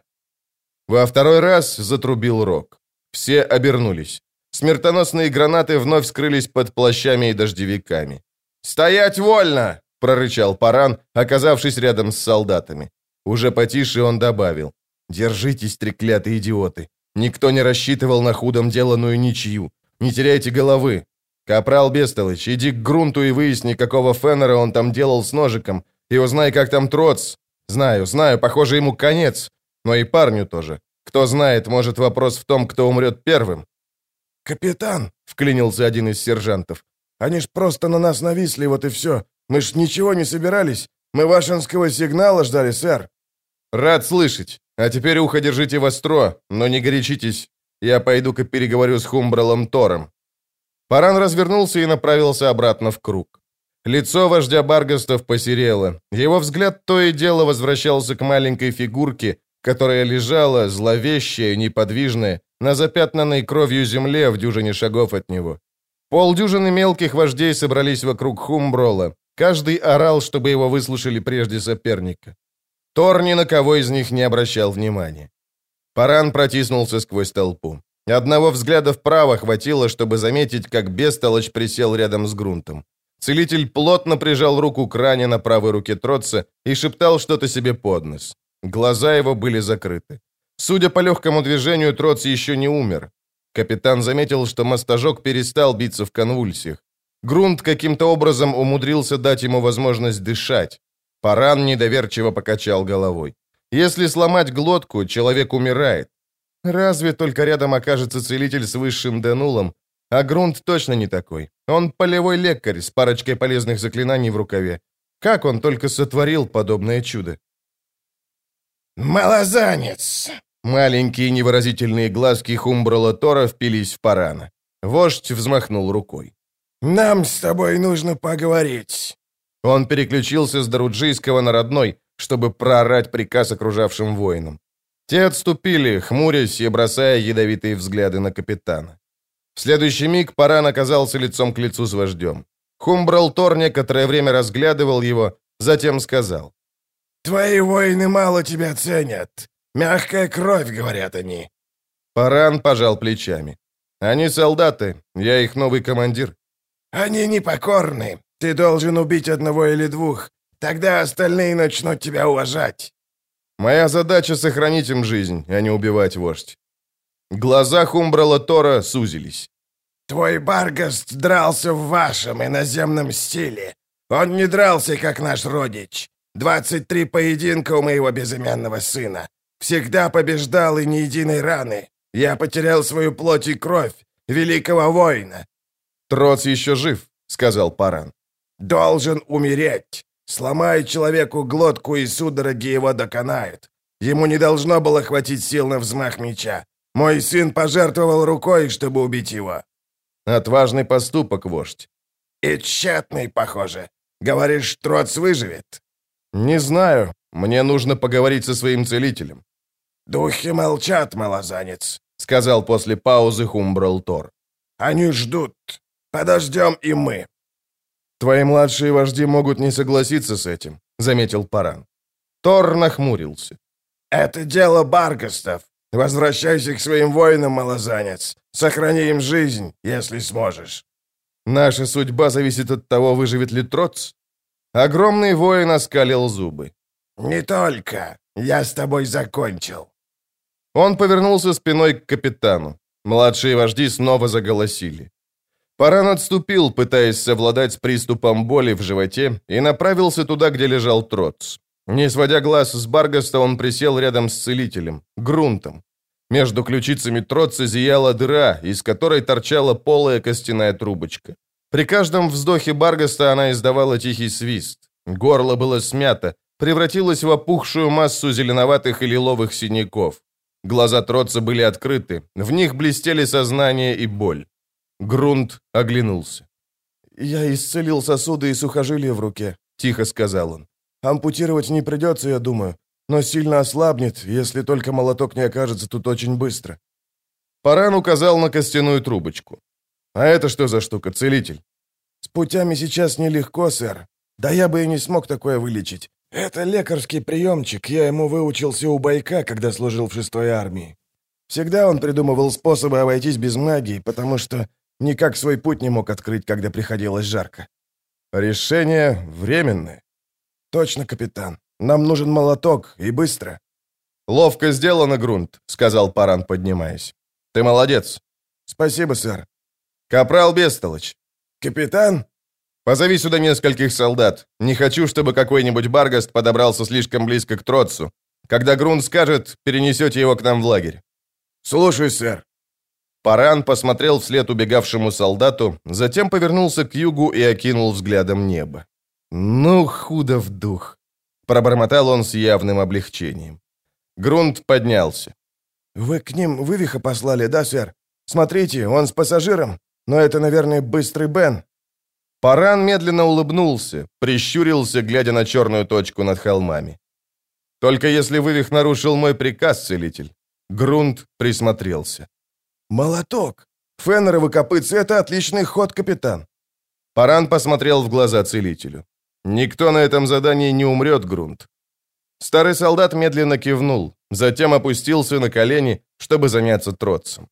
Во второй раз затрубил рог. Все обернулись. Смертоносные гранаты вновь скрылись под плащами и дождевиками. «Стоять вольно!» — прорычал Паран, оказавшись рядом с солдатами. Уже потише он добавил. «Держитесь, треклятые идиоты! Никто не рассчитывал на худом деланную ничью. Не теряйте головы. Капрал Бестолыч, иди к грунту и выясни, какого феннера он там делал с ножиком, и узнай, как там Троц. Знаю, знаю, похоже, ему конец, но и парню тоже. Кто знает, может, вопрос в том, кто умрет первым». «Капитан», — вклинился один из сержантов, — «они ж просто на нас нависли, вот и все. Мы ж ничего не собирались. Мы вашинского сигнала ждали, сэр». «Рад слышать. А теперь ухо держите востро, но не горячитесь. Я пойду-ка переговорю с Хумбралом Тором». Паран развернулся и направился обратно в круг. Лицо вождя Баргастов посерело. Его взгляд то и дело возвращался к маленькой фигурке, которая лежала, зловещая, неподвижная, на запятнанной кровью земле в дюжине шагов от него. Полдюжины мелких вождей собрались вокруг Хумброла. Каждый орал, чтобы его выслушали прежде соперника. Тор ни на кого из них не обращал внимания. Паран протиснулся сквозь толпу. Одного взгляда вправо хватило, чтобы заметить, как бестолочь присел рядом с грунтом. Целитель плотно прижал руку к ране на правой руке Троца и шептал что-то себе под нос. Глаза его были закрыты. Судя по легкому движению, Троц еще не умер. Капитан заметил, что мастожог перестал биться в конвульсиях. Грунт каким-то образом умудрился дать ему возможность дышать. Паран недоверчиво покачал головой. Если сломать глотку, человек умирает. Разве только рядом окажется целитель с высшим денулом, а Грунт точно не такой. Он полевой лекарь с парочкой полезных заклинаний в рукаве. Как он только сотворил подобное чудо? «Малозанец!» Маленькие невыразительные глазки Хумбрала Тора впились в Парана. Вождь взмахнул рукой. «Нам с тобой нужно поговорить». Он переключился с даруджийского на родной, чтобы проорать приказ окружавшим воинам. Те отступили, хмурясь и бросая ядовитые взгляды на капитана. В следующий миг Паран оказался лицом к лицу с вождем. Хумбрал Тор некоторое время разглядывал его, затем сказал. «Твои воины мало тебя ценят. Мягкая кровь, говорят они». Паран пожал плечами. «Они солдаты, я их новый командир». «Они непокорны. Ты должен убить одного или двух. Тогда остальные начнут тебя уважать». «Моя задача — сохранить им жизнь, а не убивать, вождь». Глаза Хумбрала Тора сузились. «Твой Баргаст дрался в вашем иноземном стиле. Он не дрался, как наш родич. Двадцать три поединка у моего безымянного сына. Всегда побеждал и ни единой раны. Я потерял свою плоть и кровь, великого воина». «Троц еще жив», — сказал Паран. «Должен умереть. Сломай человеку глотку, и судороги его доконают. Ему не должно было хватить сил на взмах меча. Мой сын пожертвовал рукой, чтобы убить его». «Отважный поступок, вождь». «И тщетный, похоже. Говоришь, Троц выживет?» «Не знаю. Мне нужно поговорить со своим целителем». «Духи молчат, малозанец», — сказал после паузы Хумбрал Тор. «Они ждут. Подождем и мы». «Твои младшие вожди могут не согласиться с этим», — заметил Паран. Тор нахмурился. «Это дело Баргастов. Возвращайся к своим воинам, малозанец. Сохрани им жизнь, если сможешь». «Наша судьба зависит от того, выживет ли Троц». Огромный воин оскалил зубы. «Не только. Я с тобой закончил». Он повернулся спиной к капитану. Младшие вожди снова заголосили. Паран отступил, пытаясь совладать с приступом боли в животе, и направился туда, где лежал Троц. Не сводя глаз с Баргаста, он присел рядом с целителем, Грунтом. Между ключицами Троца зияла дыра, из которой торчала полая костяная трубочка. При каждом вздохе Баргаста она издавала тихий свист. Горло было смято, превратилось в опухшую массу зеленоватых и лиловых синяков. Глаза Троца были открыты, в них блестели сознание и боль. Грунт оглянулся. «Я исцелил сосуды и сухожилия в руке», — тихо сказал он. «Ампутировать не придется, я думаю, но сильно ослабнет, если только молоток не окажется тут очень быстро». Паран указал на костяную трубочку. «А это что за штука, целитель?» «С путями сейчас нелегко, сэр. Да я бы и не смог такое вылечить. Это лекарский приемчик, я ему выучился у Байка, когда служил в шестой армии. Всегда он придумывал способы обойтись без магии, потому что никак свой путь не мог открыть, когда приходилось жарко. Решение временное. Точно, капитан. Нам нужен молоток, и быстро. Ловко сделано, Грунт, сказал Паран, поднимаясь. Ты молодец. Спасибо, сэр. Капрал Бестолочь. Капитан? Позови сюда нескольких солдат. Не хочу, чтобы какой-нибудь Баргаст подобрался слишком близко к Троцу. Когда Грунт скажет, перенесете его к нам в лагерь. Слушай, сэр. Паран посмотрел вслед убегавшему солдату, затем повернулся к югу и окинул взглядом небо. «Ну, худо в дух!» — пробормотал он с явным облегчением. Грунт поднялся. «Вы к ним вывиха послали, да, сэр? Смотрите, он с пассажиром, но это, наверное, быстрый Бен». Паран медленно улыбнулся, прищурился, глядя на черную точку над холмами. «Только если вывих нарушил мой приказ, целитель». Грунт присмотрелся. «Молоток! Феннеровы копытцы — это отличный ход, капитан!» Паран посмотрел в глаза целителю. «Никто на этом задании не умрет, Грунт». Старый солдат медленно кивнул, затем опустился на колени, чтобы заняться Троцем.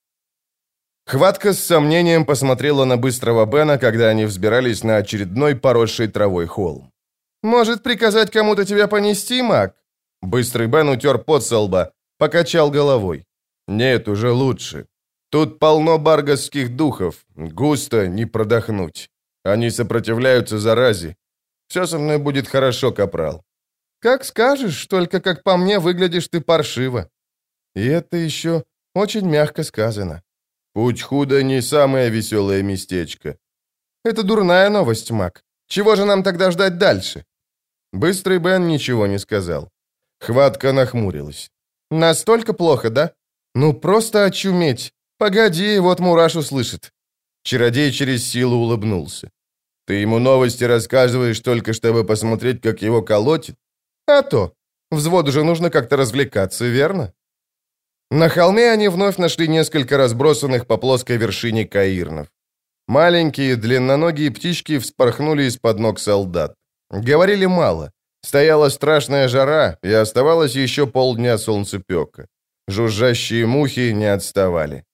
Хватка с сомнением посмотрела на быстрого Бена, когда они взбирались на очередной поросший травой холм. «Может, приказать кому-то тебя понести, маг?» Быстрый Бен утер пот со лба, покачал головой. «Нет, уже лучше. Тут полно баргасских духов, густо не продохнуть. Они сопротивляются заразе. Все со мной будет хорошо, капрал». «Как скажешь, только, как по мне, выглядишь ты паршиво». И это еще очень мягко сказано. «Путь худо не самое веселое местечко». «Это дурная новость, маг. Чего же нам тогда ждать дальше?» Быстрый Бен ничего не сказал. Хватка нахмурилась. «Настолько плохо, да? Ну, просто очуметь. Погоди, вот Мураш услышит». Чародей через силу улыбнулся. «Ты ему новости рассказываешь только, чтобы посмотреть, как его колотит? А то. Взводу же нужно как-то развлекаться, верно?» На холме они вновь нашли несколько разбросанных по плоской вершине каирнов. Маленькие, длинноногие птички вспорхнули из-под ног солдат. Говорили мало. Стояла страшная жара, и оставалось еще полдня солнцепека. Жужжащие мухи не отставали.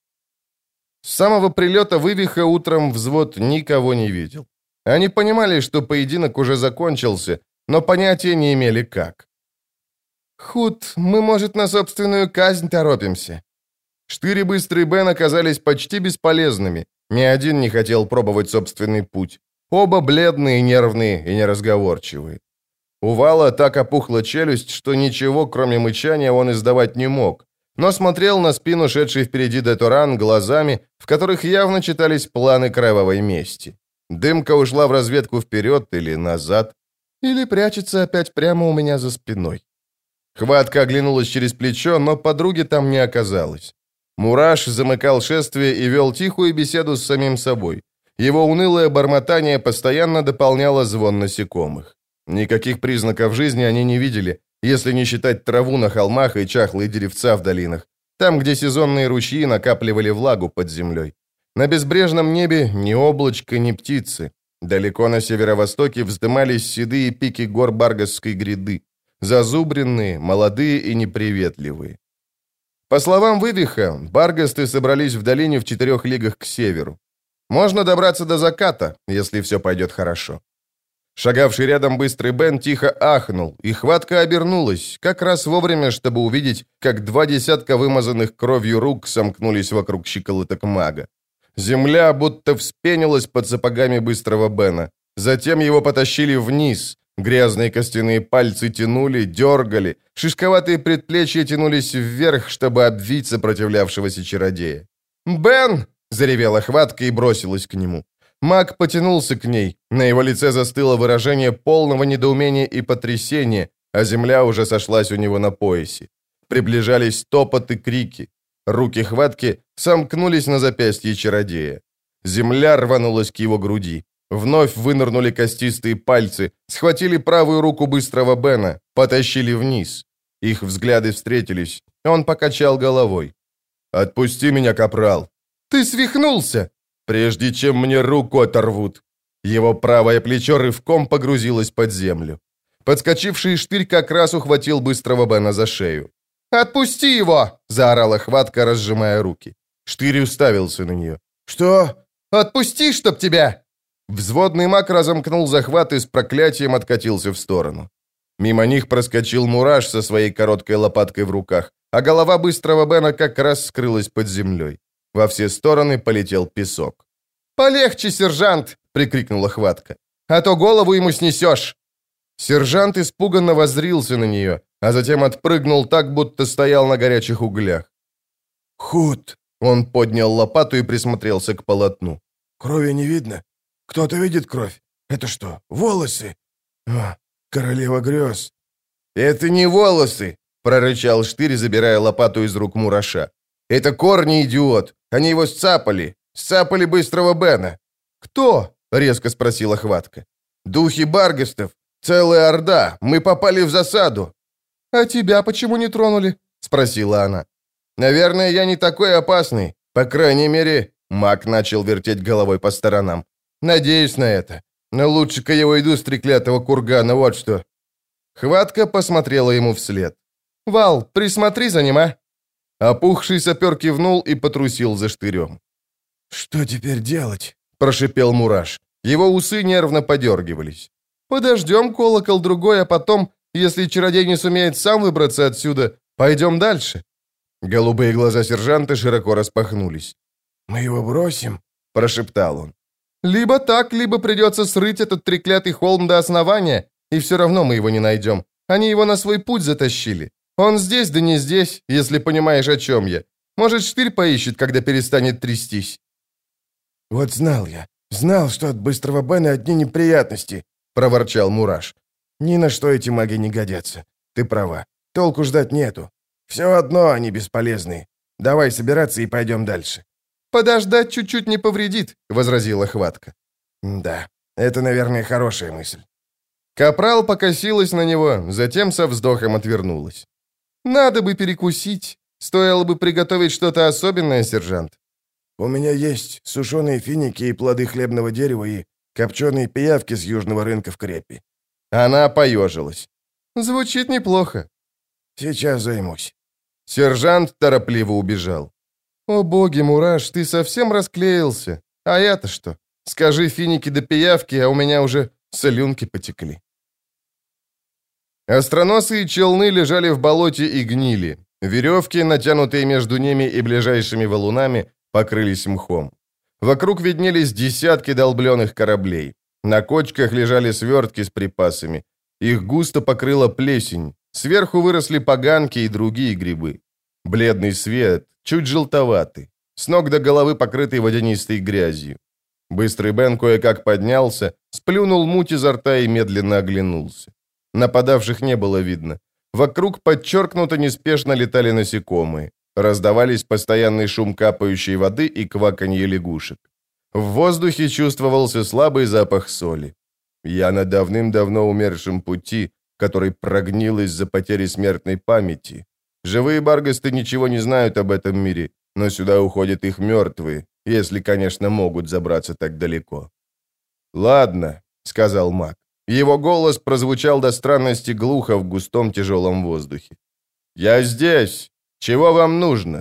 С самого прилета вывиха утром взвод никого не видел. Они понимали, что поединок уже закончился, но понятия не имели как. «Худ, мы, может, на собственную казнь торопимся». Штырь и Быстрый Бен оказались почти бесполезными. Ни один не хотел пробовать собственный путь. Оба бледные, нервные и неразговорчивые. У Вала так опухла челюсть, что ничего, кроме мычания, он издавать не мог, но смотрел на спину шедшей впереди Детуран глазами, в которых явно читались планы кровавой мести. Дымка ушла в разведку вперед или назад, или прячется опять прямо у меня за спиной. Хватка оглянулась через плечо, но подруги там не оказалось. Мураш замыкал шествие и вел тихую беседу с самим собой. Его унылое бормотание постоянно дополняло звон насекомых. Никаких признаков жизни они не видели, если не считать траву на холмах и чахлые деревца в долинах, там, где сезонные ручьи накапливали влагу под землей. На безбрежном небе ни облачка, ни птицы. Далеко на северо-востоке вздымались седые пики гор Баргасской гряды, зазубренные, молодые и неприветливые. По словам Вывиха, баргасты собрались в долине в четырех лигах к северу. Можно добраться до заката, если все пойдет хорошо. Шагавший рядом Быстрый Бен тихо ахнул, и Хватка обернулась, как раз вовремя, чтобы увидеть, как два десятка вымазанных кровью рук сомкнулись вокруг щиколоток мага. Земля будто вспенилась под сапогами Быстрого Бена. Затем его потащили вниз. Грязные костяные пальцы тянули, дергали. Шишковатые предплечья тянулись вверх, чтобы обвить сопротивлявшегося чародея. «Бен!» — заревела Хватка и бросилась к нему. Маг потянулся к ней. На его лице застыло выражение полного недоумения и потрясения, а земля уже сошлась у него на поясе. Приближались топот и крики. Руки Хватки сомкнулись на запястье чародея. Земля рванулась к его груди. Вновь вынырнули костистые пальцы, схватили правую руку Быстрого Бена, потащили вниз. Их взгляды встретились. Он покачал головой. «Отпусти меня, капрал!» «Ты свихнулся!» «Прежде чем мне руку оторвут!» Его правое плечо рывком погрузилось под землю. Подскочивший Штырь как раз ухватил Быстрого Бена за шею. «Отпусти его!» — заорала Хватка, разжимая руки. Штырь уставился на нее. «Что?» «Отпусти, чтоб тебя!» Взводный маг разомкнул захват и с проклятием откатился в сторону. Мимо них проскочил Мураш со своей короткой лопаткой в руках, а голова Быстрого Бена как раз скрылась под землей. Во все стороны полетел песок. «Полегче, сержант!» — прикрикнула Хватка. «А то голову ему снесешь!» Сержант испуганно воззрился на нее, а затем отпрыгнул так, будто стоял на горячих углях. «Худ!» — он поднял лопату и присмотрелся к полотну. «Крови не видно? Кто-то видит кровь? Это что, волосы? А, королева грез!» «Это не волосы!» — прорычал Штырь, забирая лопату из рук Мураша. «Это корни, идиот! Они его сцапали! Сцапали Быстрого Бена!» «Кто?» — резко спросила Хватка. «Духи Баргастов! Целая орда! Мы попали в засаду!» «А тебя почему не тронули?» — спросила она. «Наверное, я не такой опасный. По крайней мере...» Маг начал вертеть головой по сторонам. «Надеюсь на это. Но лучше-ка я уйду с треклятого кургана, вот что». Хватка посмотрела ему вслед. «Вал, присмотри за ним, а?» Опухший сапер кивнул и потрусил за Штырем. «Что теперь делать?» — прошипел Мураш. Его усы нервно подергивались. «Подождем колокол-другой, а потом, если чародей не сумеет сам выбраться отсюда, пойдем дальше». Голубые глаза сержанта широко распахнулись. «Мы его бросим?» — прошептал он. «Либо так, либо придется срыть этот треклятый холм до основания, и все равно мы его не найдем. Они его на свой путь затащили. Он здесь, да не здесь, если понимаешь, о чем я. Может, Штырь поищет, когда перестанет трястись». «Вот знал я, знал, что от Быстрого Бена одни неприятности», — проворчал Мураш. «Ни на что эти маги не годятся. Ты права. Толку ждать нету. Все одно они бесполезные. Давай собираться и пойдем дальше». «Подождать чуть-чуть не повредит», — возразила Хватка. «Да, это, наверное, хорошая мысль». Капрал покосилась на него, затем со вздохом отвернулась. «Надо бы перекусить. Стоило бы приготовить что-то особенное, сержант». «У меня есть сушеные финики и плоды хлебного дерева и копченые пиявки с южного рынка в Крепи». Она поежилась. «Звучит неплохо». «Сейчас займусь». Сержант торопливо убежал. «О боги, Мураш, ты совсем расклеился. А я-то что? Скажи финики да пиявки, а у меня уже слюнки потекли». Остроносые челны лежали в болоте и гнили. Веревки, натянутые между ними и ближайшими валунами, покрылись мхом. Вокруг виднелись десятки долбленных кораблей. На кочках лежали свертки с припасами. Их густо покрыла плесень. Сверху выросли поганки и другие грибы. Бледный свет, чуть желтоватый. С ног до головы покрытый водянистой грязью. Быстрый Бен кое-как поднялся, сплюнул муть изо рта и медленно оглянулся. Нападавших не было видно. Вокруг подчеркнуто неспешно летали насекомые. Раздавались постоянный шум капающей воды и кваканье лягушек. В воздухе чувствовался слабый запах соли. Я на давным-давно умершем пути, который прогнил из-за потери смертной памяти. Живые баргасты ничего не знают об этом мире, но сюда уходят их мертвые, если, конечно, могут забраться так далеко. «Ладно», — сказал маг. Его голос прозвучал до странности глухо в густом тяжелом воздухе. «Я здесь! Чего вам нужно?»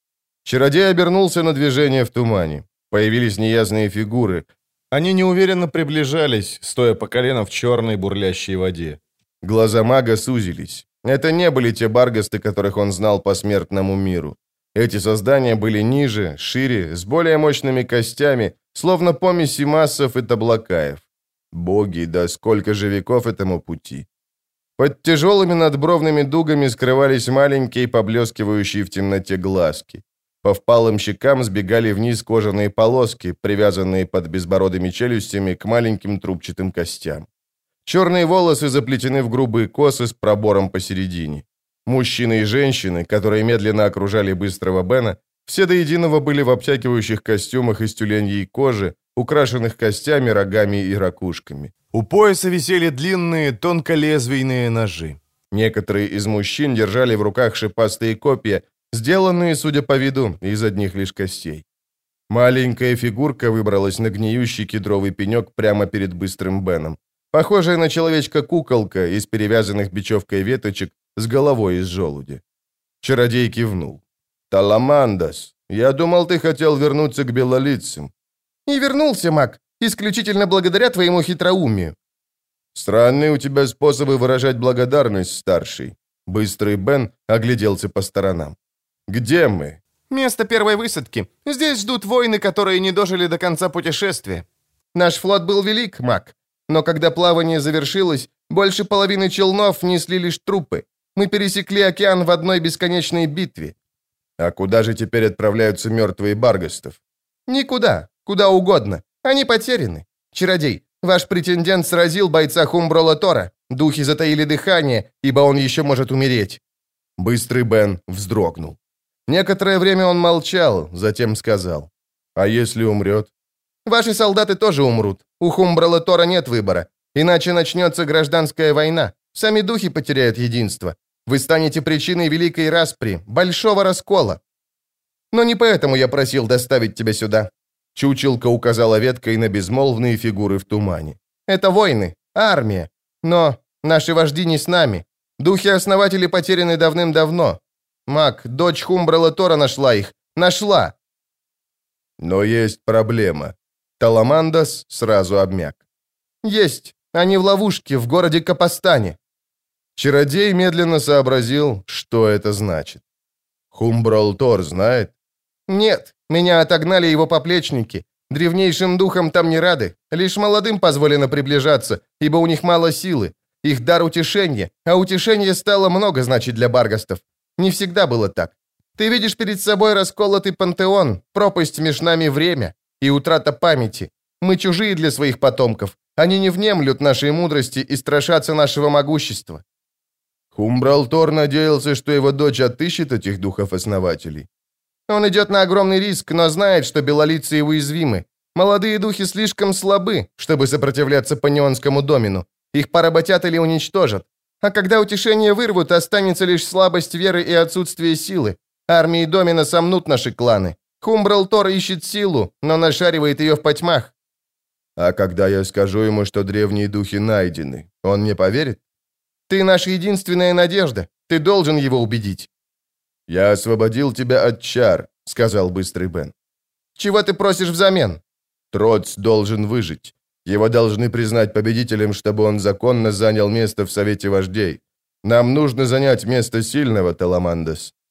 Чародей обернулся на движение в тумане. Появились неясные фигуры. Они неуверенно приближались, стоя по колено в черной бурлящей воде. Глаза мага сузились. Это не были те баргасты, которых он знал по смертному миру. Эти создания были ниже, шире, с более мощными костями, словно помеси массов и таблакаев. Боги, да сколько же веков этому пути. Под тяжелыми надбровными дугами скрывались маленькие, поблескивающие в темноте глазки. По впалым щекам сбегали вниз кожаные полоски, привязанные под безбородыми челюстями к маленьким трубчатым костям. Черные волосы заплетены в грубые косы с пробором посередине. Мужчины и женщины, которые медленно окружали быстрого Бена, все до единого были в обтягивающих костюмах из тюленьей кожи, украшенных костями, рогами и ракушками. У пояса висели длинные, тонколезвийные ножи. Некоторые из мужчин держали в руках шипастые копья, сделанные, судя по виду, из одних лишь костей. Маленькая фигурка выбралась на гниющий кедровый пенек прямо перед быстрым Беном. Похожая на человечка-куколка из перевязанных бечевкой веточек с головой из желуди. Чародей кивнул. «Таламандас, я думал, ты хотел вернуться к белолицам». «И вернулся, маг, исключительно благодаря твоему хитроумию». «Странные у тебя способы выражать благодарность, старший». Быстрый Бен огляделся по сторонам. «Где мы?» «Место первой высадки. Здесь ждут воины, которые не дожили до конца путешествия. Наш флот был велик, маг, но когда плавание завершилось, больше половины челнов несли лишь трупы. Мы пересекли океан в одной бесконечной битве». «А куда же теперь отправляются мертвые баргастов?» «Никуда. Куда угодно. Они потеряны. Чародей, ваш претендент сразил бойца Хумброла Тора. Духи затаили дыхание, ибо он еще может умереть». Быстрый Бен вздрогнул. Некоторое время он молчал, затем сказал: «А если умрет?» «Ваши солдаты тоже умрут. У Хумброла Тора нет выбора. Иначе начнется гражданская война. Сами духи потеряют единство. Вы станете причиной великой распри, большого раскола. Но не поэтому я просил доставить тебя сюда». Чучелка указала веткой на безмолвные фигуры в тумане. «Это войны, армия. Но наши вожди не с нами. Духи-основатели потеряны давным-давно. Маг, дочь Хумброла Тора нашла их. Нашла!» «Но есть проблема». Таламандас сразу обмяк. «Есть. Они в ловушке в городе Капостане». Чародей медленно сообразил, что это значит. «Хумброл Тор знает?» «Нет. Меня отогнали его поплечники. Древнейшим духам там не рады. Лишь молодым позволено приближаться, ибо у них мало силы. Их дар утешение, а утешение стало много значить для баргастов. Не всегда было так. Ты видишь перед собой расколотый пантеон, пропасть меж нами время и утрата памяти. Мы чужие для своих потомков. Они не внемлют нашей мудрости и страшатся нашего могущества». Хумброл Тор надеялся, что его дочь отыщет этих духов-основателей. Он идет на огромный риск, но знает, что белолицые уязвимы. Молодые духи слишком слабы, чтобы сопротивляться панионскому домину. Их поработят или уничтожат. А когда утешение вырвут, останется лишь слабость веры и отсутствие силы. Армии домина сомнут наши кланы. Хумброл Тор ищет силу, но нашаривает ее в потьмах». «А когда я скажу ему, что древние духи найдены, он мне поверит?» «Ты наша единственная надежда. Ты должен его убедить». «Я освободил тебя от чар», — сказал Быстрый Бен. «Чего ты просишь взамен?» «Троц должен выжить. Его должны признать победителем, чтобы он законно занял место в Совете Вождей. Нам нужно занять место сильного, Таламандас.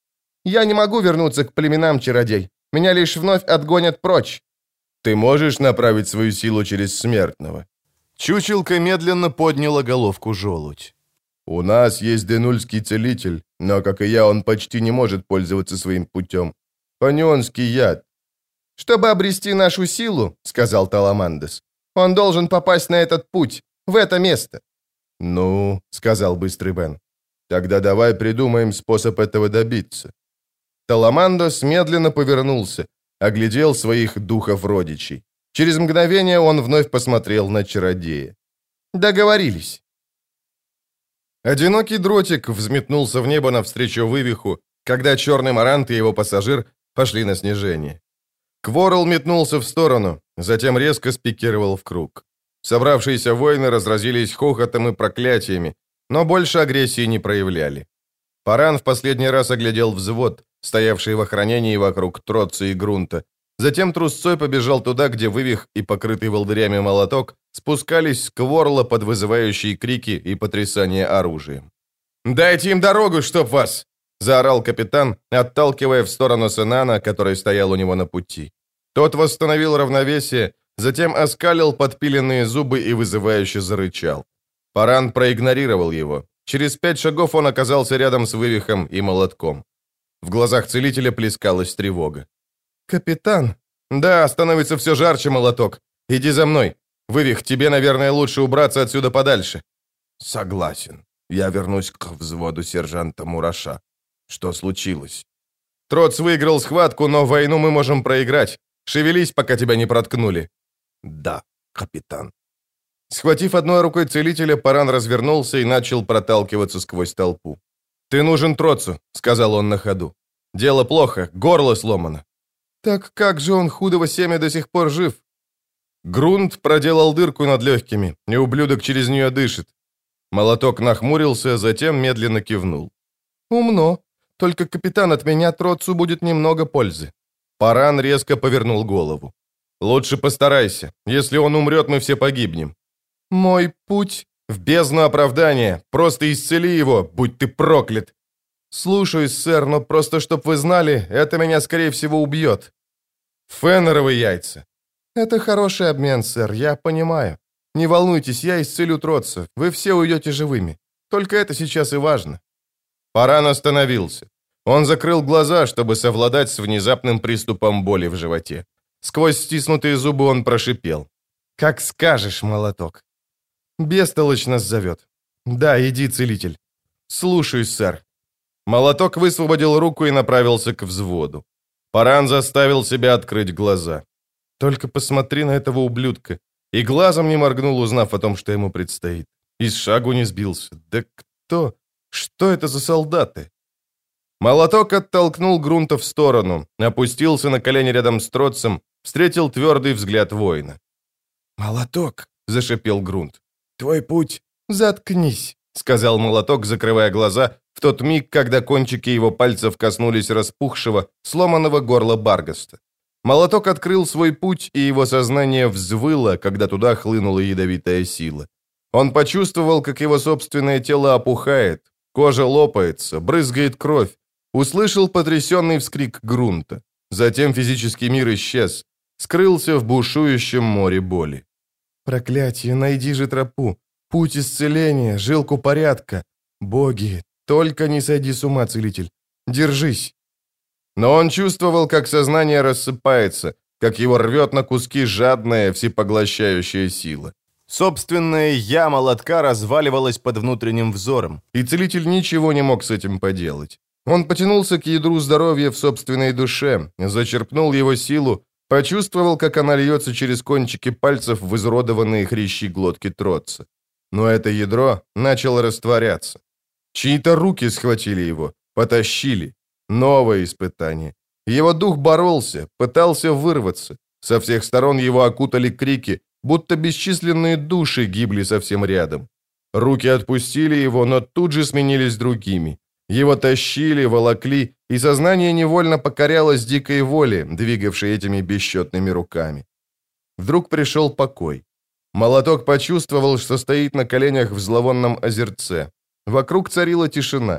Я не могу вернуться к племенам, чародей. Меня лишь вновь отгонят прочь». «Ты можешь направить свою силу через смертного?» Чучелка медленно подняла головку желудь. «У нас есть денульский целитель, но, как и я, он почти не может пользоваться своим путем. Панионский яд». «Чтобы обрести нашу силу, — сказал Таламандес, — он должен попасть на этот путь, в это место». «Ну, — сказал быстрый Бен, — тогда давай придумаем способ этого добиться». Таламандес медленно повернулся, оглядел своих духов-родичей. Через мгновение он вновь посмотрел на чародея. «Договорились». Одинокий дротик взметнулся в небо навстречу вывиху, когда черный марант и его пассажир пошли на снижение. Кворл метнулся в сторону, затем резко спикировал в круг. Собравшиеся воины разразились хохотом и проклятиями, но больше агрессии не проявляли. Паран в последний раз оглядел взвод, стоявший в охранении вокруг Троца и Грунта. Затем трусцой побежал туда, где вывих и покрытый волдырями молоток спускались с Кворла под вызывающие крики и потрясание оружием. «Дайте им дорогу, чтоб вас!» — заорал капитан, отталкивая в сторону Сенана, который стоял у него на пути. Тот восстановил равновесие, затем оскалил подпиленные зубы и вызывающе зарычал. Паран проигнорировал его. Через пять шагов он оказался рядом с вывихом и молотком. В глазах целителя плескалась тревога. «Капитан!» «Да, становится все жарче, молоток. Иди за мной. Вывих, тебе, наверное, лучше убраться отсюда подальше». «Согласен. Я вернусь к взводу сержанта Мураша. Что случилось?» «Троц выиграл схватку, но войну мы можем проиграть. Шевелись, пока тебя не проткнули». «Да, капитан». Схватив одной рукой целителя, Паран развернулся и начал проталкиваться сквозь толпу. «Ты нужен Троцу», — сказал он на ходу. «Дело плохо, горло сломано». «Так как же он, худого семя, до сих пор жив?» Грунт проделал дырку над легкими, и ублюдок через нее дышит. Молоток нахмурился, затем медленно кивнул. «Умно. Только, капитан, от меня Троцу будет немного пользы». Паран резко повернул голову. «Лучше постарайся. Если он умрет, мы все погибнем». «Мой путь в бездну оправдания. Просто исцели его, будь ты проклят». «Слушаюсь, сэр, но просто, чтоб вы знали, это меня, скорее всего, убьет». «Феннеровы яйца». «Это хороший обмен, сэр, я понимаю. Не волнуйтесь, я исцелю Троца. Вы все уйдете живыми. Только это сейчас и важно». Паран остановился. Он закрыл глаза, чтобы совладать с внезапным приступом боли в животе. Сквозь стиснутые зубы он прошипел. «Как скажешь, молоток». «Бестолочь нас зовет». «Да, иди, целитель». «Слушаюсь, сэр». Молоток высвободил руку и направился к взводу. Паран заставил себя открыть глаза. «Только посмотри на этого ублюдка». И глазом не моргнул, узнав о том, что ему предстоит. И с шагу не сбился. «Да кто? Что это за солдаты?» Молоток оттолкнул Грунта в сторону, опустился на колени рядом с Троцем, встретил твердый взгляд воина. «Молоток», — зашипел Грунт, — «твой путь...» «Заткнись», — сказал Молоток, закрывая глаза, в тот миг, когда кончики его пальцев коснулись распухшего, сломанного горла Баргаста. Молоток открыл свой путь, и его сознание взвыло, когда туда хлынула ядовитая сила. Он почувствовал, как его собственное тело опухает, кожа лопается, брызгает кровь, услышал потрясенный вскрик Грунта. Затем физический мир исчез, скрылся в бушующем море боли. «Проклятие, найди же тропу, путь исцеления, жилку порядка. Боги, только не сойди с ума, целитель, держись». Но он чувствовал, как сознание рассыпается, как его рвет на куски жадная, всепоглощающая сила. Собственное «я» молотка разваливалось под внутренним взором, и целитель ничего не мог с этим поделать. Он потянулся к ядру здоровья в собственной душе, зачерпнул его силу, почувствовал, как она льется через кончики пальцев в изуродованные хрящи глотки Троца. Но это ядро начало растворяться. Чьи-то руки схватили его, потащили. Новое испытание. Его дух боролся, пытался вырваться. Со всех сторон его окутали крики, будто бесчисленные души гибли совсем рядом. Руки отпустили его, но тут же сменились другими. Его тащили, волокли, и сознание невольно покорялось дикой воле, двигавшей этими бесчетными руками. Вдруг пришел покой. Молоток почувствовал, что стоит на коленях в зловонном озерце. Вокруг царила тишина.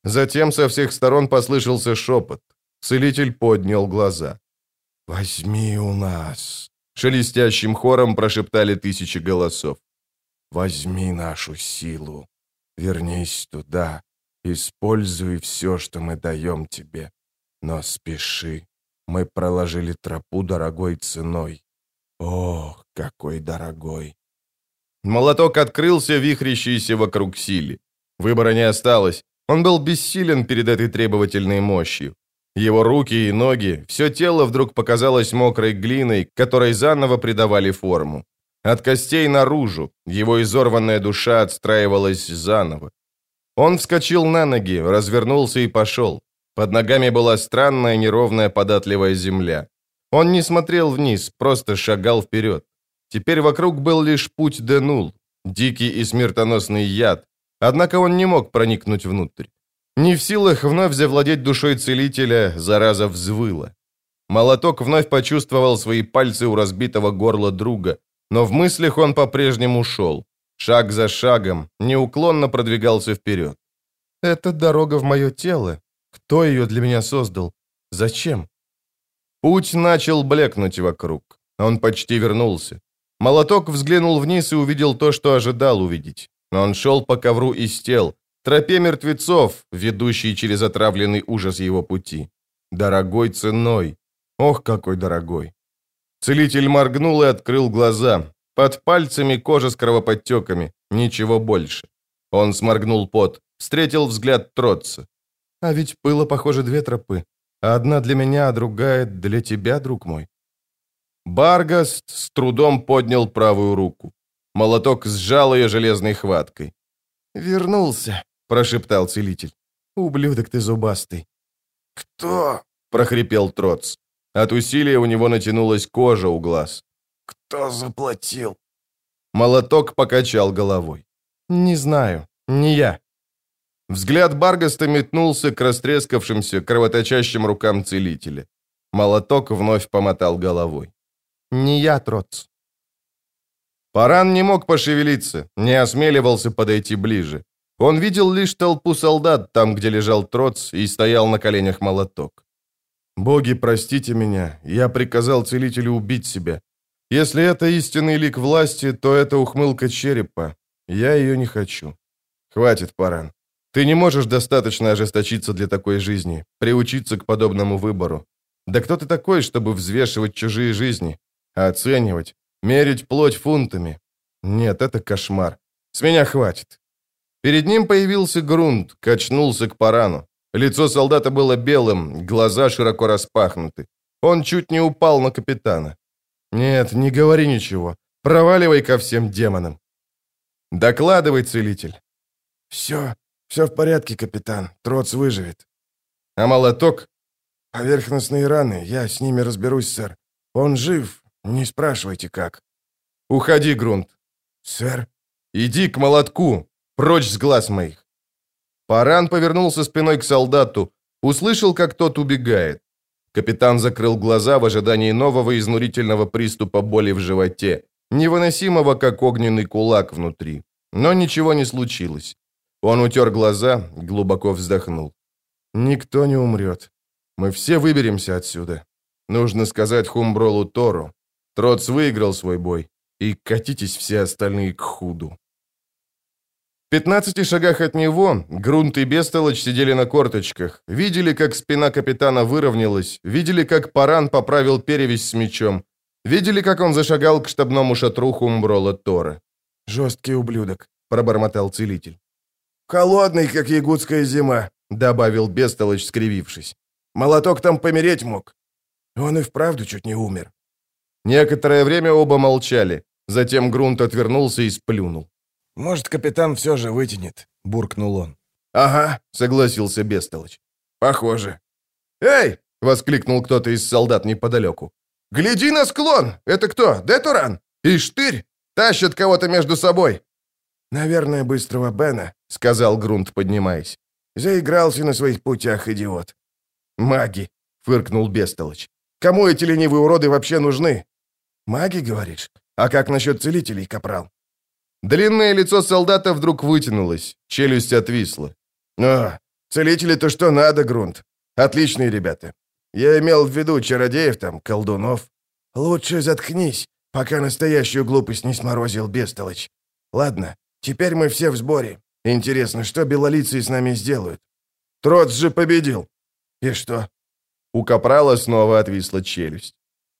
Затем со всех сторон послышался шепот. Целитель поднял глаза. «Возьми у нас», — шелестящим хором прошептали тысячи голосов. «Возьми нашу силу, вернись туда, используй все, что мы даем тебе, но спеши, мы проложили тропу дорогой ценой. Ох, какой дорогой!» Молоток открылся, вихрящийся вокруг силе. Выбора не осталось, он был бессилен перед этой требовательной мощью. Его руки и ноги, все тело вдруг показалось мокрой глиной, которой заново придавали форму. От костей наружу, его изорванная душа отстраивалась заново. Он вскочил на ноги, развернулся и пошел. Под ногами была странная неровная податливая земля. Он не смотрел вниз, просто шагал вперед. Теперь вокруг был лишь путь Денул, дикий и смертоносный яд, однако он не мог проникнуть внутрь. Не в силах вновь завладеть душой целителя, зараза взвыла. Молоток вновь почувствовал свои пальцы у разбитого горла друга, но в мыслях он по-прежнему шел. Шаг за шагом, неуклонно продвигался вперед. «Это дорога в мое тело. Кто ее для меня создал? Зачем?» Путь начал блекнуть вокруг. Он почти вернулся. Молоток взглянул вниз и увидел то, что ожидал увидеть. Он шел по ковру из тел, тропе мертвецов, ведущей через отравленный ужас его пути. Дорогой ценой. Ох, какой дорогой. Целитель моргнул и открыл глаза. Под пальцами кожа с кровоподтеками. Ничего больше. Он сморгнул пот, встретил взгляд Тротца. «А ведь было, похоже, две тропы. Одна для меня, а другая для тебя, друг мой». Баргаст с трудом поднял правую руку. Молоток сжал ее железной хваткой. «Вернулся», — прошептал целитель. «Ублюдок ты зубастый». «Кто?» — прохрипел Троц. От усилия у него натянулась кожа у глаз. «Кто заплатил?» Молоток покачал головой. «Не знаю, не я». Взгляд Баргаста метнулся к растрескавшимся, кровоточащим рукам целителя. Молоток вновь помотал головой. «Не я, Троц». Паран не мог пошевелиться, не осмеливался подойти ближе. Он видел лишь толпу солдат там, где лежал Троц, и стоял на коленях Молоток. «Боги, простите меня, я приказал целителю убить себя. Если это истинный лик власти, то это ухмылка черепа. Я ее не хочу. Хватит, Паран. Ты не можешь достаточно ожесточиться для такой жизни, приучиться к подобному выбору. Да кто ты такой, чтобы взвешивать чужие жизни, оценивать, мерить плоть фунтами? Нет, это кошмар. С меня хватит». Перед ним появился Грунт, качнулся к Парану. Лицо солдата было белым, глаза широко распахнуты. Он чуть не упал на капитана. «Нет, не говори ничего. Проваливай ко всем демонам». «Докладывай, целитель». «Все, все в порядке, капитан. Троц выживет». «А Молоток?» «Поверхностные раны. Я с ними разберусь, сэр. Он жив. Не спрашивайте, как». «Уходи, Грунт». «Сэр?» «Иди к Молотку. Прочь с глаз моих». Паран повернулся спиной к солдату, услышал, как тот убегает. Капитан закрыл глаза в ожидании нового изнурительного приступа боли в животе, невыносимого, как огненный кулак внутри. Но ничего не случилось. Он утер глаза, глубоко вздохнул. «Никто не умрет. Мы все выберемся отсюда. Нужно сказать Хумбролу Тору. Троц выиграл свой бой, и катитесь все остальные к Худу». В пятнадцати шагах от него Грунт и Бестолочь сидели на корточках, видели, как спина капитана выровнялась, видели, как Паран поправил перевязь с мечом, видели, как он зашагал к штабному шатру Хумброла Тора. «Жесткий ублюдок», — пробормотал целитель. «Холодный, как ягудская зима», — добавил Бестолочь, скривившись. «Молоток там помереть мог». Он и вправду чуть не умер. Некоторое время оба молчали, затем Грунт отвернулся и сплюнул. «Может, капитан все же вытянет», — буркнул он. «Ага», — согласился Бестолочь. «Похоже». «Эй!» — воскликнул кто-то из солдат неподалеку. «Гляди на склон! Это кто, Детуран? И Штырь? Тащат кого-то между собой!» «Наверное, быстрого Бена», — сказал Грунт, поднимаясь. «Заигрался на своих путях, идиот». «Маги!» — фыркнул Бестолочь. «Кому эти ленивые уроды вообще нужны?» «Маги, говоришь? А как насчет целителей, капрал?» Длинное лицо солдата вдруг вытянулось, челюсть отвисла. «А, Целители-то что надо, Грунт. Отличные ребята. Я имел в виду чародеев там, колдунов. Лучше заткнись, пока настоящую глупость не сморозил, бестолочь. Ладно, теперь мы все в сборе. Интересно, что белолицые с нами сделают? Троц же победил. И что? У капрала снова отвисла челюсть.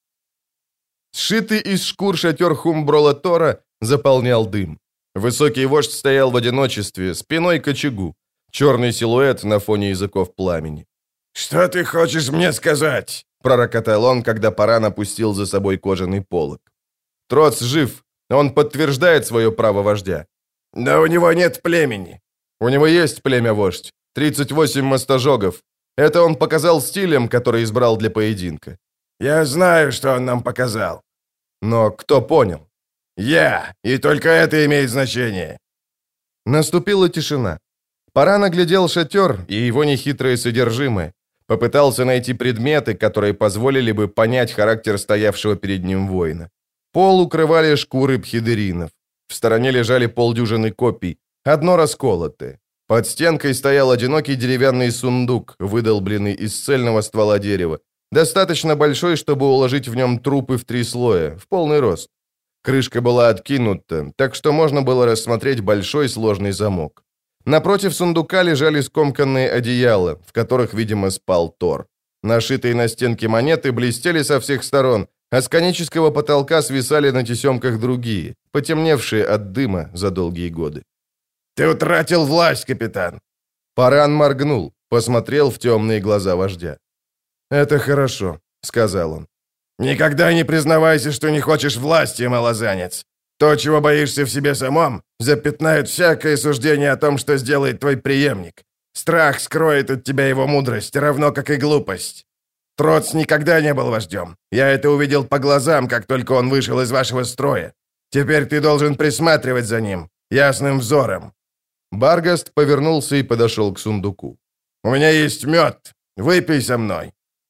Сшитый из шкур шатер Хумброла Тора заполнял дым. Высокий вождь стоял в одиночестве, спиной к очагу. Черный силуэт на фоне языков пламени. «Что ты хочешь мне сказать?» — пророкотал он, когда Паран опустил за собой кожаный полог. Троц жив. Он подтверждает свое право вождя. «Да у него нет племени». «У него есть племя-вождь. тридцать восемь мастожогов. Это он показал стилем, который избрал для поединка». «Я знаю, что он нам показал». «Но кто понял?» «Я. И только это имеет значение». Наступила тишина. Паран оглядел шатер и его нехитрое содержимое. Попытался найти предметы, которые позволили бы понять характер стоявшего перед ним воина. Пол укрывали шкуры пхидеринов. В стороне лежали полдюжины копий, одно расколотое. Под стенкой стоял одинокий деревянный сундук, выдолбленный из цельного ствола дерева, достаточно большой, чтобы уложить в нем трупы в три слоя, в полный рост. Крышка была откинута, так что можно было рассмотреть большой сложный замок. Напротив сундука лежали скомканные одеяла, в которых, видимо, спал Тор. Нашитые на стенке монеты блестели со всех сторон, а с конического потолка свисали на тесемках другие, потемневшие от дыма за долгие годы. «Ты утратил власть, капитан!» Паран моргнул, посмотрел в темные глаза вождя. «Это хорошо», — сказал он. «Никогда не признавайся, что не хочешь власти, малозанец. То, чего боишься в себе самом, запятнает всякое суждение о том, что сделает твой преемник. Страх скроет от тебя его мудрость, равно как и глупость. Троц никогда не был вождем. Я это увидел по глазам, как только он вышел из вашего строя. Теперь ты должен присматривать за ним, ясным взором». Баргаст повернулся и подошел к сундуку. «У меня есть мед. Выпей со мной».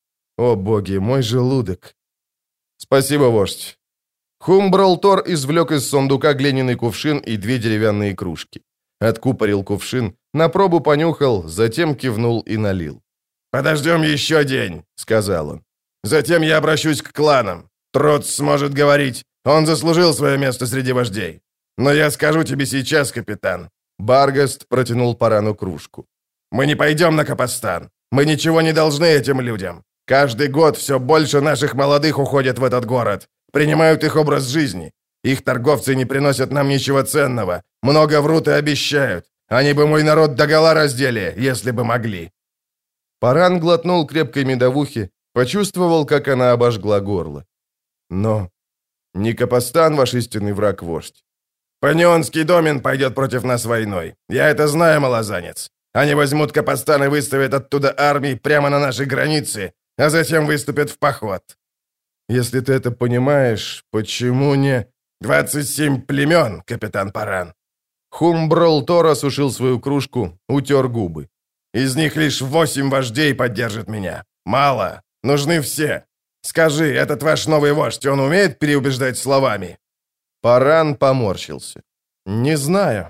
«О боги, мой желудок!» «Спасибо, вождь». Хумброл Тор извлек из сундука глиняный кувшин и две деревянные кружки. Откупорил кувшин, на пробу понюхал, затем кивнул и налил. «Подождем еще день», — сказал он. «Затем я обращусь к кланам. Троц сможет говорить. Он заслужил свое место среди вождей. Но я скажу тебе сейчас, капитан». Баргаст протянул Парану кружку. «Мы не пойдем на Капостан. Мы ничего не должны этим людям. Каждый год все больше наших молодых уходят в этот город, принимают их образ жизни. Их торговцы не приносят нам ничего ценного, много врут и обещают. Они бы мой народ догола раздели, если бы могли». Паран глотнул крепкой медовухи, почувствовал, как она обожгла горло. «Но не Капостан ваш истинный враг, вождь». «Панионский домен пойдет против нас войной. Я это знаю, малозанец. Они возьмут Капостан и выставят оттуда армии прямо на наши границы, а затем выступят в поход». «Если ты это понимаешь, почему не...» «Двадцать семь племен, капитан Паран». Хумброл Тор осушил свою кружку, утер губы. «Из них лишь восемь вождей поддержат меня. Мало. Нужны все. Скажи, этот ваш новый вождь, он умеет переубеждать словами?» Паран поморщился. «Не знаю.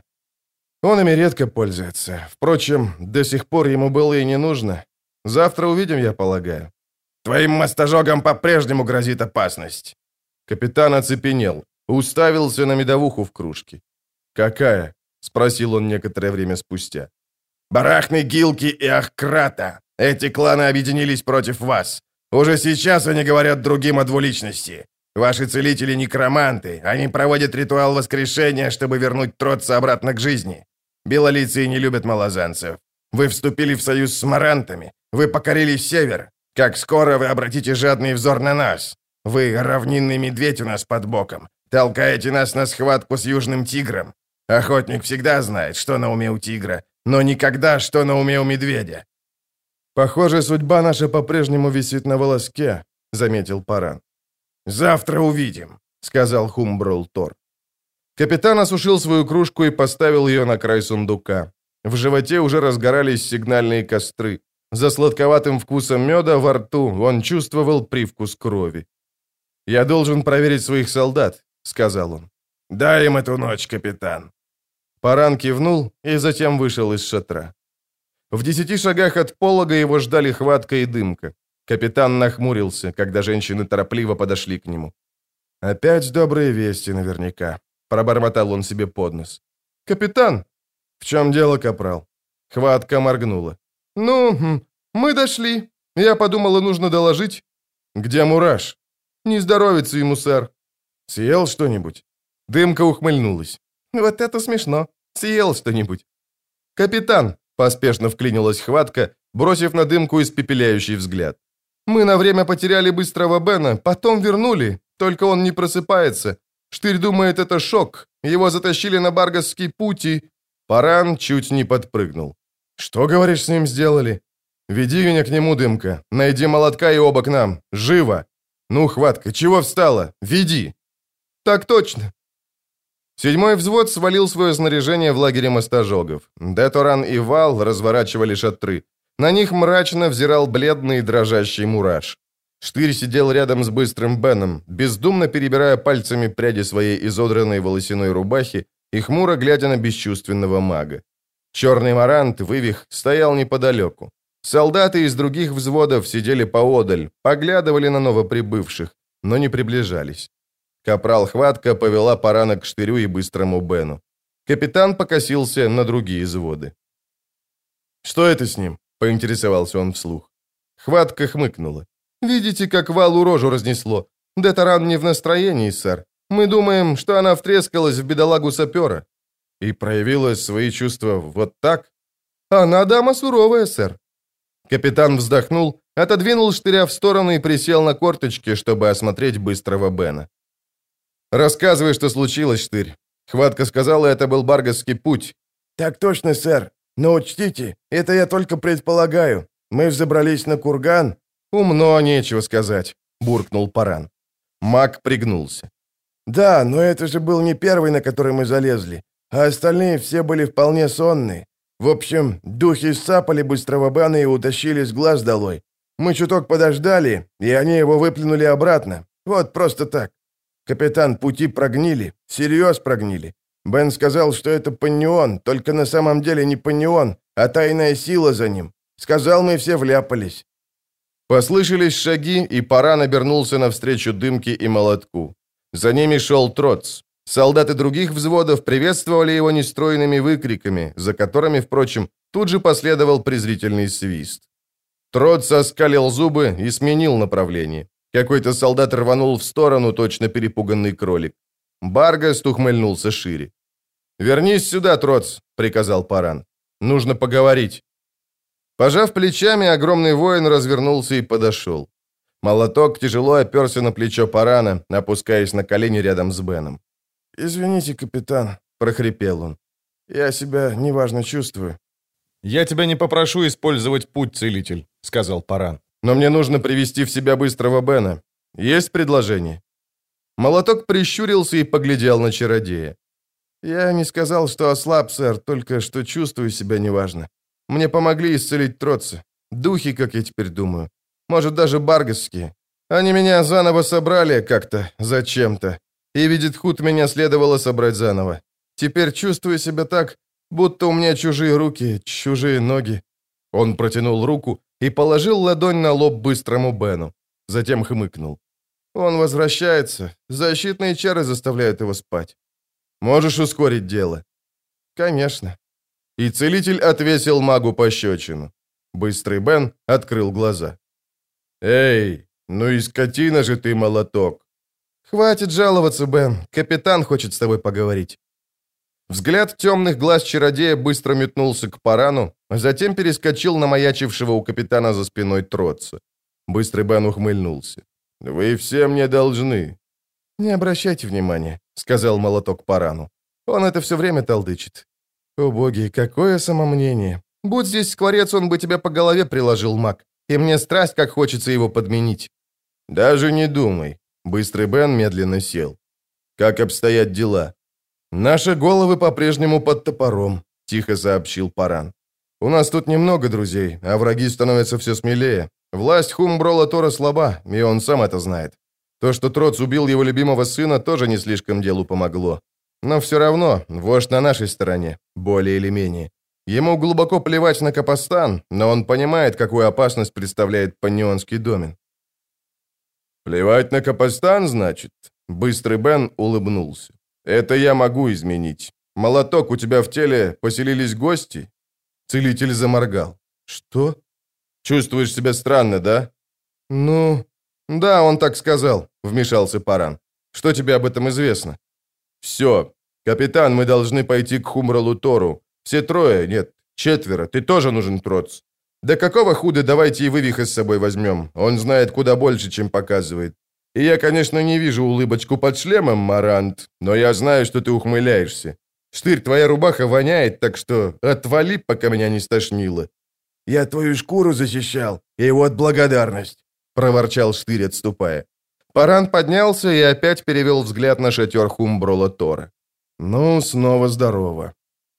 Он ими редко пользуется. Впрочем, до сих пор ему было и не нужно. Завтра увидим, я полагаю». «Твоим мастожогам по-прежнему грозит опасность». Капитан оцепенел, уставился на медовуху в кружке. «Какая?» — спросил он некоторое время спустя. «Барахны, Гилки и Ахкрата. Эти кланы объединились против вас. Уже сейчас они говорят другим о двуличности. Ваши целители некроманты. Они проводят ритуал воскрешения, чтобы вернуть Троца обратно к жизни. Белолицые не любят малозанцев. Вы вступили в союз с марантами. Вы покорили север. Как скоро вы обратите жадный взор на нас? Вы равнинный медведь у нас под боком. Толкаете нас на схватку с южным тигром. Охотник всегда знает, что на уме у тигра, но никогда, что на уме у медведя». «Похоже, судьба наша по-прежнему висит на волоске», — заметил Паран. «Завтра увидим», — сказал Хумброл Тор. Капитан осушил свою кружку и поставил ее на край сундука. В животе уже разгорались сигнальные костры. За сладковатым вкусом меда во рту он чувствовал привкус крови. «Я должен проверить своих солдат», — сказал он. «Дай им эту ночь, капитан». Паран кивнул и затем вышел из шатра. В десяти шагах от полога его ждали Хватка и Дымка. Капитан нахмурился, когда женщины торопливо подошли к нему. «Опять добрые вести наверняка», — пробормотал он себе под нос. «Капитан!» «В чем дело, капрал?» Хватка моргнула. «Ну, мы дошли. Я подумала, нужно доложить». «Где Мураш?» «Не здоровится ему, сэр». «Съел что-нибудь?» Дымка ухмыльнулась. «Вот это смешно. Съел что-нибудь». «Капитан!» — поспешно вклинилась Хватка, бросив на Дымку испепеляющий взгляд. «Мы на время потеряли быстрого Бена, потом вернули, только он не просыпается. Штырь думает, это шок. Его затащили на Баргасский путь и...» Паран чуть не подпрыгнул. «Что, говоришь, с ним сделали?» «Веди меня к нему, Дымка. Найди молотка и оба к нам. Живо! Ну, Хватка, чего встала? Веди!» «Так точно!» Седьмой взвод свалил свое снаряжение в лагере мостожогов. Деторан и Вал разворачивали шатры. На них мрачно взирал бледный и дрожащий Мураш. Штырь сидел рядом с быстрым Беном, бездумно перебирая пальцами пряди своей изодранной волосяной рубахи и хмуро глядя на бесчувственного мага. Черный марант, вывих, стоял неподалеку. Солдаты из других взводов сидели поодаль, поглядывали на новоприбывших, но не приближались. Капрал Хватка повела Парана к Штырю и быстрому Бену. Капитан покосился на другие взводы. «Что это с ним?» — поинтересовался он вслух. Хватка хмыкнула. «Видите, как Валу рожу разнесло? Деторан не в настроении, сэр. Мы думаем, что она втрескалась в бедолагу сапера». «И проявила свои чувства вот так?» «Она дама суровая, сэр». Капитан вздохнул, отодвинул Штыря в сторону и присел на корточки, чтобы осмотреть быстрого Бена. «Рассказывай, что случилось, Штырь. Хватка сказала, это был Баргасский путь». «Так точно, сэр. Но учтите, это я только предполагаю. Мы взобрались на курган». «Умно, нечего сказать», — буркнул Паран. Маг пригнулся. «Да, но это же был не первый, на который мы залезли, а остальные все были вполне сонные. В общем, духи сцапали быстрого Бена и утащили с глаз долой. Мы чуток подождали, и они его выплюнули обратно. Вот просто так. Капитан, пути прогнили, всерьез прогнили. Бен сказал, что это паннион, только на самом деле не паннион, а тайная сила за ним. Сказал, мы все вляпались». Послышались шаги, и Паран обернулся навстречу Дымке и Молотку. За ними шел Троц. Солдаты других взводов приветствовали его нестройными выкриками, за которыми, впрочем, тут же последовал презрительный свист. Троц оскалил зубы и сменил направление. Какой-то солдат рванул в сторону, точно перепуганный кролик. Баргаст ухмыльнулся шире. «Вернись сюда, Троц», — приказал Паран. «Нужно поговорить». Пожав плечами, огромный воин развернулся и подошел. Молоток тяжело оперся на плечо Парана, опускаясь на колени рядом с Беном. «Извините, капитан», — прохрипел он. «Я себя неважно чувствую». «Я тебя не попрошу использовать путь, целитель», — сказал Паран. «Но мне нужно привести в себя быстрого Бена. Есть предложение?» Молоток прищурился и поглядел на чародея. «Я не сказал, что ослаб, сэр, только что чувствую себя неважно. Мне помогли исцелить Троца. Духи, как я теперь думаю. Может, даже баргасские. Они меня заново собрали как-то, зачем-то. И, видит худ, меня следовало собрать заново. Теперь чувствую себя так, будто у меня чужие руки, чужие ноги». Он протянул руку и положил ладонь на лоб быстрому Бену. Затем хмыкнул. «Он возвращается. Защитные чары заставляют его спать. Можешь ускорить дело?» «Конечно». И целитель отвесил магу пощечину. Быстрый Бен открыл глаза. «Эй, ну и скотина же ты, Молоток!» «Хватит жаловаться, Бен. Капитан хочет с тобой поговорить». Взгляд темных глаз чародея быстро метнулся к Парану, а затем перескочил на маячившего у капитана за спиной Троца. Быстрый Бен ухмыльнулся. «Вы все мне должны». «Не обращайте внимания», — сказал Молоток Парану. «Он это все время толдычит». «О боги, какое самомнение! Будь здесь скворец, он бы тебя по голове приложил, маг, и мне страсть, как хочется его подменить». «Даже не думай». Быстрый Бен медленно сел. «Как обстоят дела?» «Наши головы по-прежнему под топором», — тихо сообщил Паран. «У нас тут немного друзей, а враги становятся все смелее. Власть Хумброла Тора слаба, и он сам это знает. То, что Троц убил его любимого сына, тоже не слишком делу помогло. Но все равно, вождь на нашей стороне, более или менее. Ему глубоко плевать на Капостан, но он понимает, какую опасность представляет Паннионский домен. «Плевать на Капостан, значит?» Быстрый Бен улыбнулся. «Это я могу изменить. Молоток, у тебя в теле поселились гости?» Целитель заморгал. «Что? Чувствуешь себя странно, да?» «Ну, да, он так сказал», — вмешался Паран. «Что тебе об этом известно?» «Все. Капитан, мы должны пойти к Хумралу Тору. Все трое, нет, четверо. Ты тоже нужен, Троц. Да какого худа, давайте и Вывиха с собой возьмем. Он знает куда больше, чем показывает. И я, конечно, не вижу улыбочку под шлемом, Марант, но я знаю, что ты ухмыляешься. Штырь, твоя рубаха воняет, так что отвали, пока меня не стошнило». «Я твою шкуру защищал, и вот благодарность», — проворчал Штырь, отступая. Паран поднялся и опять перевел взгляд на шатер Хумброла Тора. «Ну, снова здорово».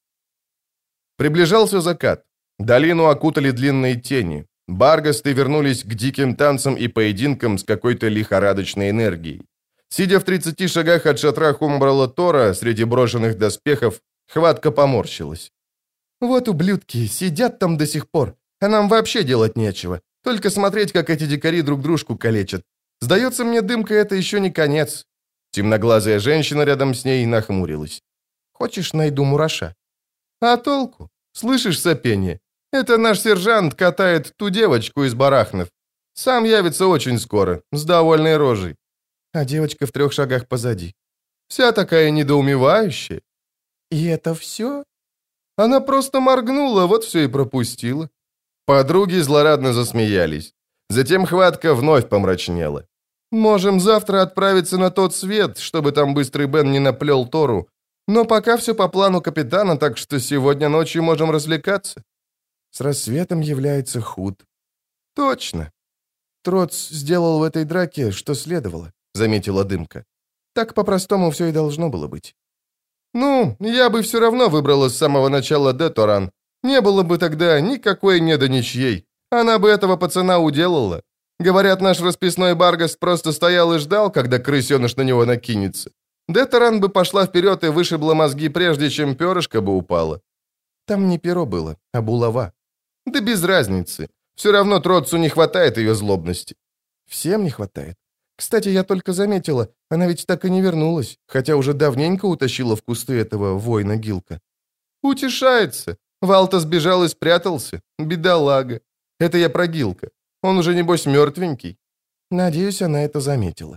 Приближался закат. Долину окутали длинные тени. Баргасты вернулись к диким танцам и поединкам с какой-то лихорадочной энергией. Сидя в тридцати шагах от шатра Хумброла Тора, среди брошенных доспехов, Хватка поморщилась. «Вот ублюдки, сидят там до сих пор, а нам вообще делать нечего. Только смотреть, как эти дикари друг дружку калечат. Сдается мне, Дымка, это еще не конец». Темноглазая женщина рядом с ней нахмурилась. «Хочешь, найду мураша?» «А толку? Слышишь сопение? Это наш сержант катает ту девочку из барахнов. Сам явится очень скоро, с довольной рожей. А девочка в трех шагах позади. Вся такая недоумевающая. И это все? Она просто моргнула, вот все и пропустила». Подруги злорадно засмеялись. Затем Хватка вновь помрачнела. «Можем завтра отправиться на тот свет, чтобы там Быстрый Бен не наплел Тору. Но пока все по плану капитана, так что сегодня ночью можем развлекаться». С рассветом является Худ. «Точно. Троц сделал в этой драке, что следовало», — заметила Дымка. «Так по-простому все и должно было быть». «Ну, я бы все равно выбрала с самого начала Деторан. Не было бы тогда никакой неда ничьей. Она бы этого пацана уделала. Говорят, наш расписной Баргаст просто стоял и ждал, когда крысеныш на него накинется. Деторан бы пошла вперед и вышибла мозги, прежде чем перышко бы упало. Там не перо было, а булава. Да без разницы. Все равно Троцу не хватает ее злобности». «Всем не хватает. Кстати, я только заметила, она ведь так и не вернулась, хотя уже давненько утащила в кусты этого воина Гилка». «Утешается. Валта сбежал и спрятался. Бедолага. Это я про Гилка. Он уже, небось, мертвенький». Надеюсь, она это заметила.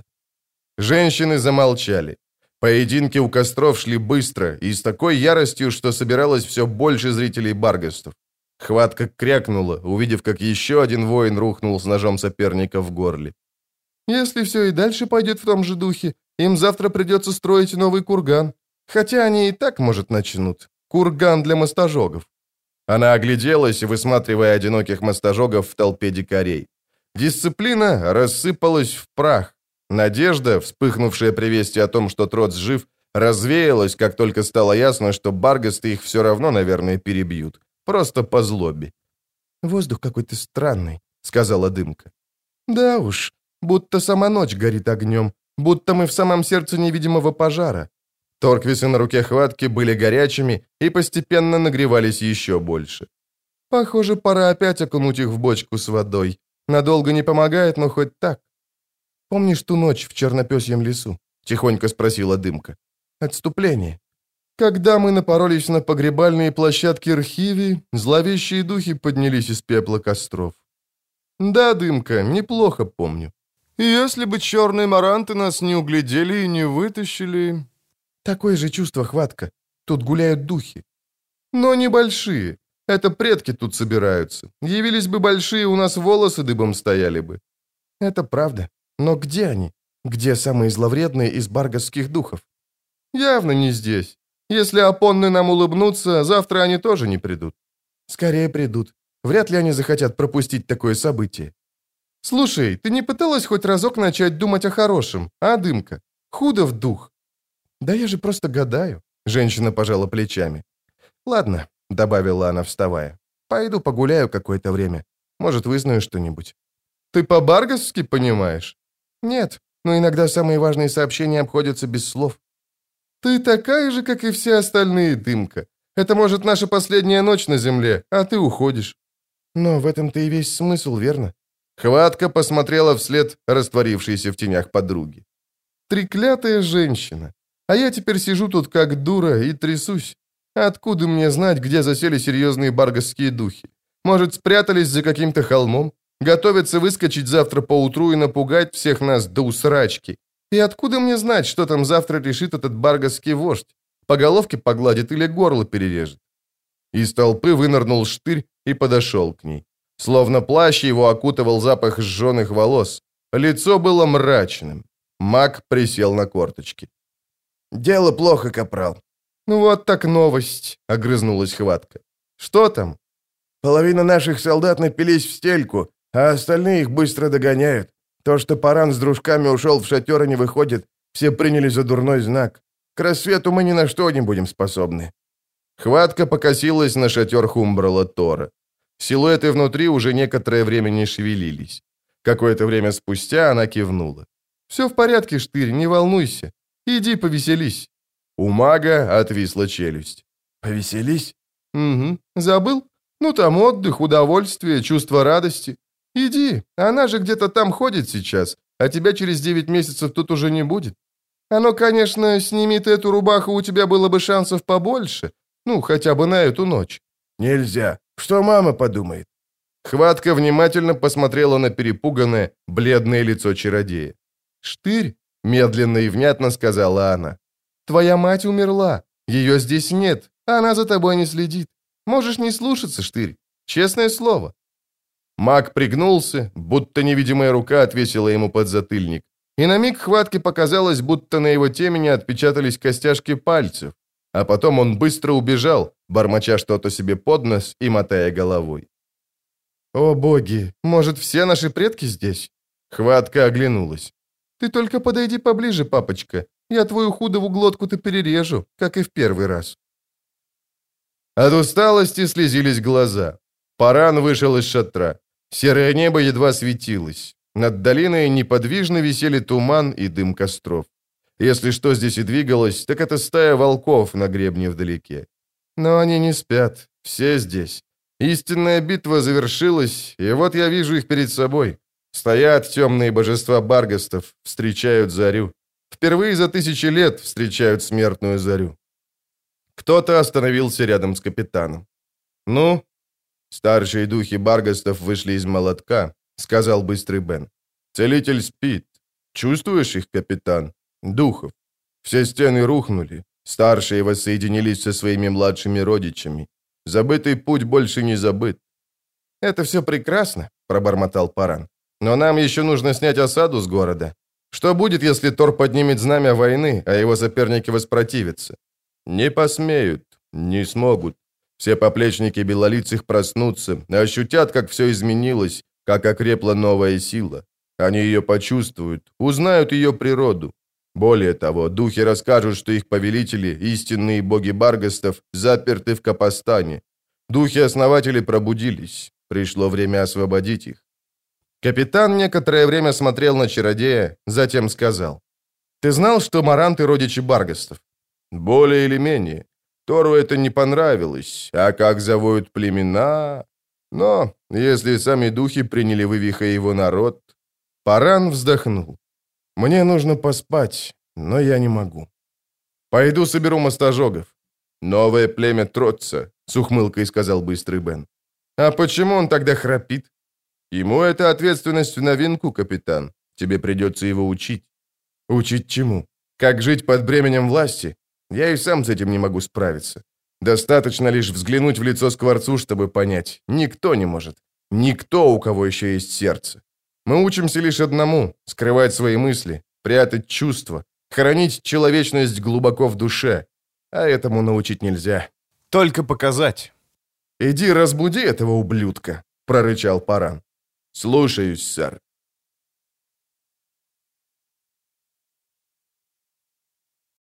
Женщины замолчали. Поединки у костров шли быстро и с такой яростью, что собиралось все больше зрителей Баргастов. Хватка крякнула, увидев, как еще один воин рухнул с ножом соперника в горле. «Если все и дальше пойдет в том же духе, им завтра придется строить новый курган. Хотя они и так, может, начнут. Курган для мостожогов». Она огляделась, высматривая одиноких мостожогов в толпе дикарей. Дисциплина рассыпалась в прах. Надежда, вспыхнувшая при вести о том, что Троц жив, развеялась, как только стало ясно, что баргасты их все равно, наверное, перебьют. Просто по злобе. «Воздух какой-то странный», — сказала Дымка. «Да уж, будто сама ночь горит огнем, будто мы в самом сердце невидимого пожара». Торквисы на руке Хватки были горячими и постепенно нагревались еще больше. «Похоже, пора опять окунуть их в бочку с водой. Надолго не помогает, но хоть так». «Помнишь ту ночь в Чернопёсьем лесу?» — тихонько спросила Дымка. «Отступление. Когда мы напоролись на погребальные площадки Рхиви, зловещие духи поднялись из пепла костров». «Да, Дымка, неплохо помню. И если бы черные маранты нас не углядели и не вытащили...» «Такое же чувство, Хватка. Тут гуляют духи». «Но небольшие. Это предки тут собираются. Явились бы большие, у нас волосы дыбом стояли бы». «Это правда. Но где они? Где самые зловредные из баргасских духов?» «Явно не здесь. Если опонны нам улыбнутся, завтра они тоже не придут». «Скорее придут. Вряд ли они захотят пропустить такое событие». «Слушай, ты не пыталась хоть разок начать думать о хорошем, а, Дымка? Худо в дух». «Да я же просто гадаю», — женщина пожала плечами. «Ладно», — добавила она, вставая. «Пойду погуляю какое-то время. Может, вызнаю что-нибудь». «Ты по-баргасски понимаешь?» «Нет, но иногда самые важные сообщения обходятся без слов». «Ты такая же, как и все остальные, Дымка. Это, может, наша последняя ночь на земле, а ты уходишь». «Но в этом-то и весь смысл, верно?» Хватка посмотрела вслед растворившейся в тенях подруги. «Треклятая женщина. А я теперь сижу тут как дура и трясусь. Откуда мне знать, где засели серьезные баргасские духи? Может, спрятались за каким-то холмом? Готовятся выскочить завтра поутру и напугать всех нас до усрачки? И откуда мне знать, что там завтра решит этот баргасский вождь? По головке погладит или горло перережет?» Из толпы вынырнул Штырь и подошел к ней. Словно плащ его окутывал запах сжженных волос. Лицо было мрачным. Маг присел на корточки. «Дело плохо, капрал». «Ну вот так новость», — огрызнулась Хватка. «Что там?» «Половина наших солдат напились в стельку, а остальные их быстро догоняют. То, что Паран с дружками ушел в шатер и не выходит, все приняли за дурной знак. К рассвету мы ни на что не будем способны». Хватка покосилась на шатер Хумбрала Тора. Силуэты внутри уже некоторое время не шевелились. Какое-то время спустя она кивнула. «Все в порядке, Штырь, не волнуйся. Иди повеселись». У мага отвисла челюсть. «Повеселись?» «Угу. Забыл? Ну там отдых, удовольствие, чувство радости. Иди, она же где-то там ходит сейчас, а тебя через девять месяцев тут уже не будет. Оно, конечно, сними ты эту рубаху, у тебя было бы шансов побольше. Ну, хотя бы на эту ночь». «Нельзя. Что мама подумает?» Хватка внимательно посмотрела на перепуганное, бледное лицо чародея. «Штырь», — медленно и внятно сказала она, — «твоя мать умерла. Ее здесь нет, она за тобой не следит. Можешь не слушаться, Штырь. Честное слово». Маг пригнулся, будто невидимая рука отвесила ему подзатыльник. И на миг Хватке показалось, будто на его темени отпечатались костяшки пальцев. А потом он быстро убежал, бормоча что-то себе под нос и мотая головой. «О боги, может, все наши предки здесь?» Хватка оглянулась. «Ты только подойди поближе, папочка. Я твою худову глотку-то перережу, как и в первый раз». От усталости слезились глаза. Паран вышел из шатра. Серое небо едва светилось. Над долиной неподвижно висели туман и дым костров. Если что здесь и двигалось, так это стая волков на гребне вдалеке. Но они не спят, все здесь. Истинная битва завершилась, и вот я вижу их перед собой. Стоят темные божества баргастов, встречают зарю. Впервые за тысячи лет встречают смертную зарю. Кто-то остановился рядом с капитаном. «Ну?» «Старшие духи баргастов вышли из молотка», — сказал быстрый Бен. «Целитель спит. Чувствуешь их, капитан? Духов. Все стены рухнули. Старшие воссоединились со своими младшими родичами. Забытый путь больше не забыт». «Это все прекрасно», — пробормотал Паран. «Но нам еще нужно снять осаду с города. Что будет, если Тор поднимет знамя войны, а его соперники воспротивятся?» «Не посмеют, не смогут. Все поплечники белолицых проснутся, ощутят, как все изменилось, как окрепла новая сила. Они ее почувствуют, узнают ее природу. Более того, духи расскажут, что их повелители, истинные боги баргастов, заперты в Капостане. Духи-основатели пробудились. Пришло время освободить их». Капитан некоторое время смотрел на чародея, затем сказал. «Ты знал, что маранты родичи баргастов?» «Более или менее. Тору это не понравилось, а как завоют племена... Но если сами духи приняли вывиха его народ...» Паран вздохнул. «Мне нужно поспать, но я не могу. Пойду соберу мостожогов». «Новое племя Тротца», — с ухмылкой сказал быстрый Бен. «А почему он тогда храпит?» «Ему это ответственность в новинку, капитан. Тебе придется его учить». «Учить чему? Как жить под бременем власти? Я и сам с этим не могу справиться. Достаточно лишь взглянуть в лицо Скворцу, чтобы понять. Никто не может. Никто, у кого еще есть сердце. Мы учимся лишь одному — скрывать свои мысли, прятать чувства, хранить человечность глубоко в душе. А этому научить нельзя. Только показать». «Иди разбуди этого ублюдка», — прорычал Паран. «Слушаюсь, сэр».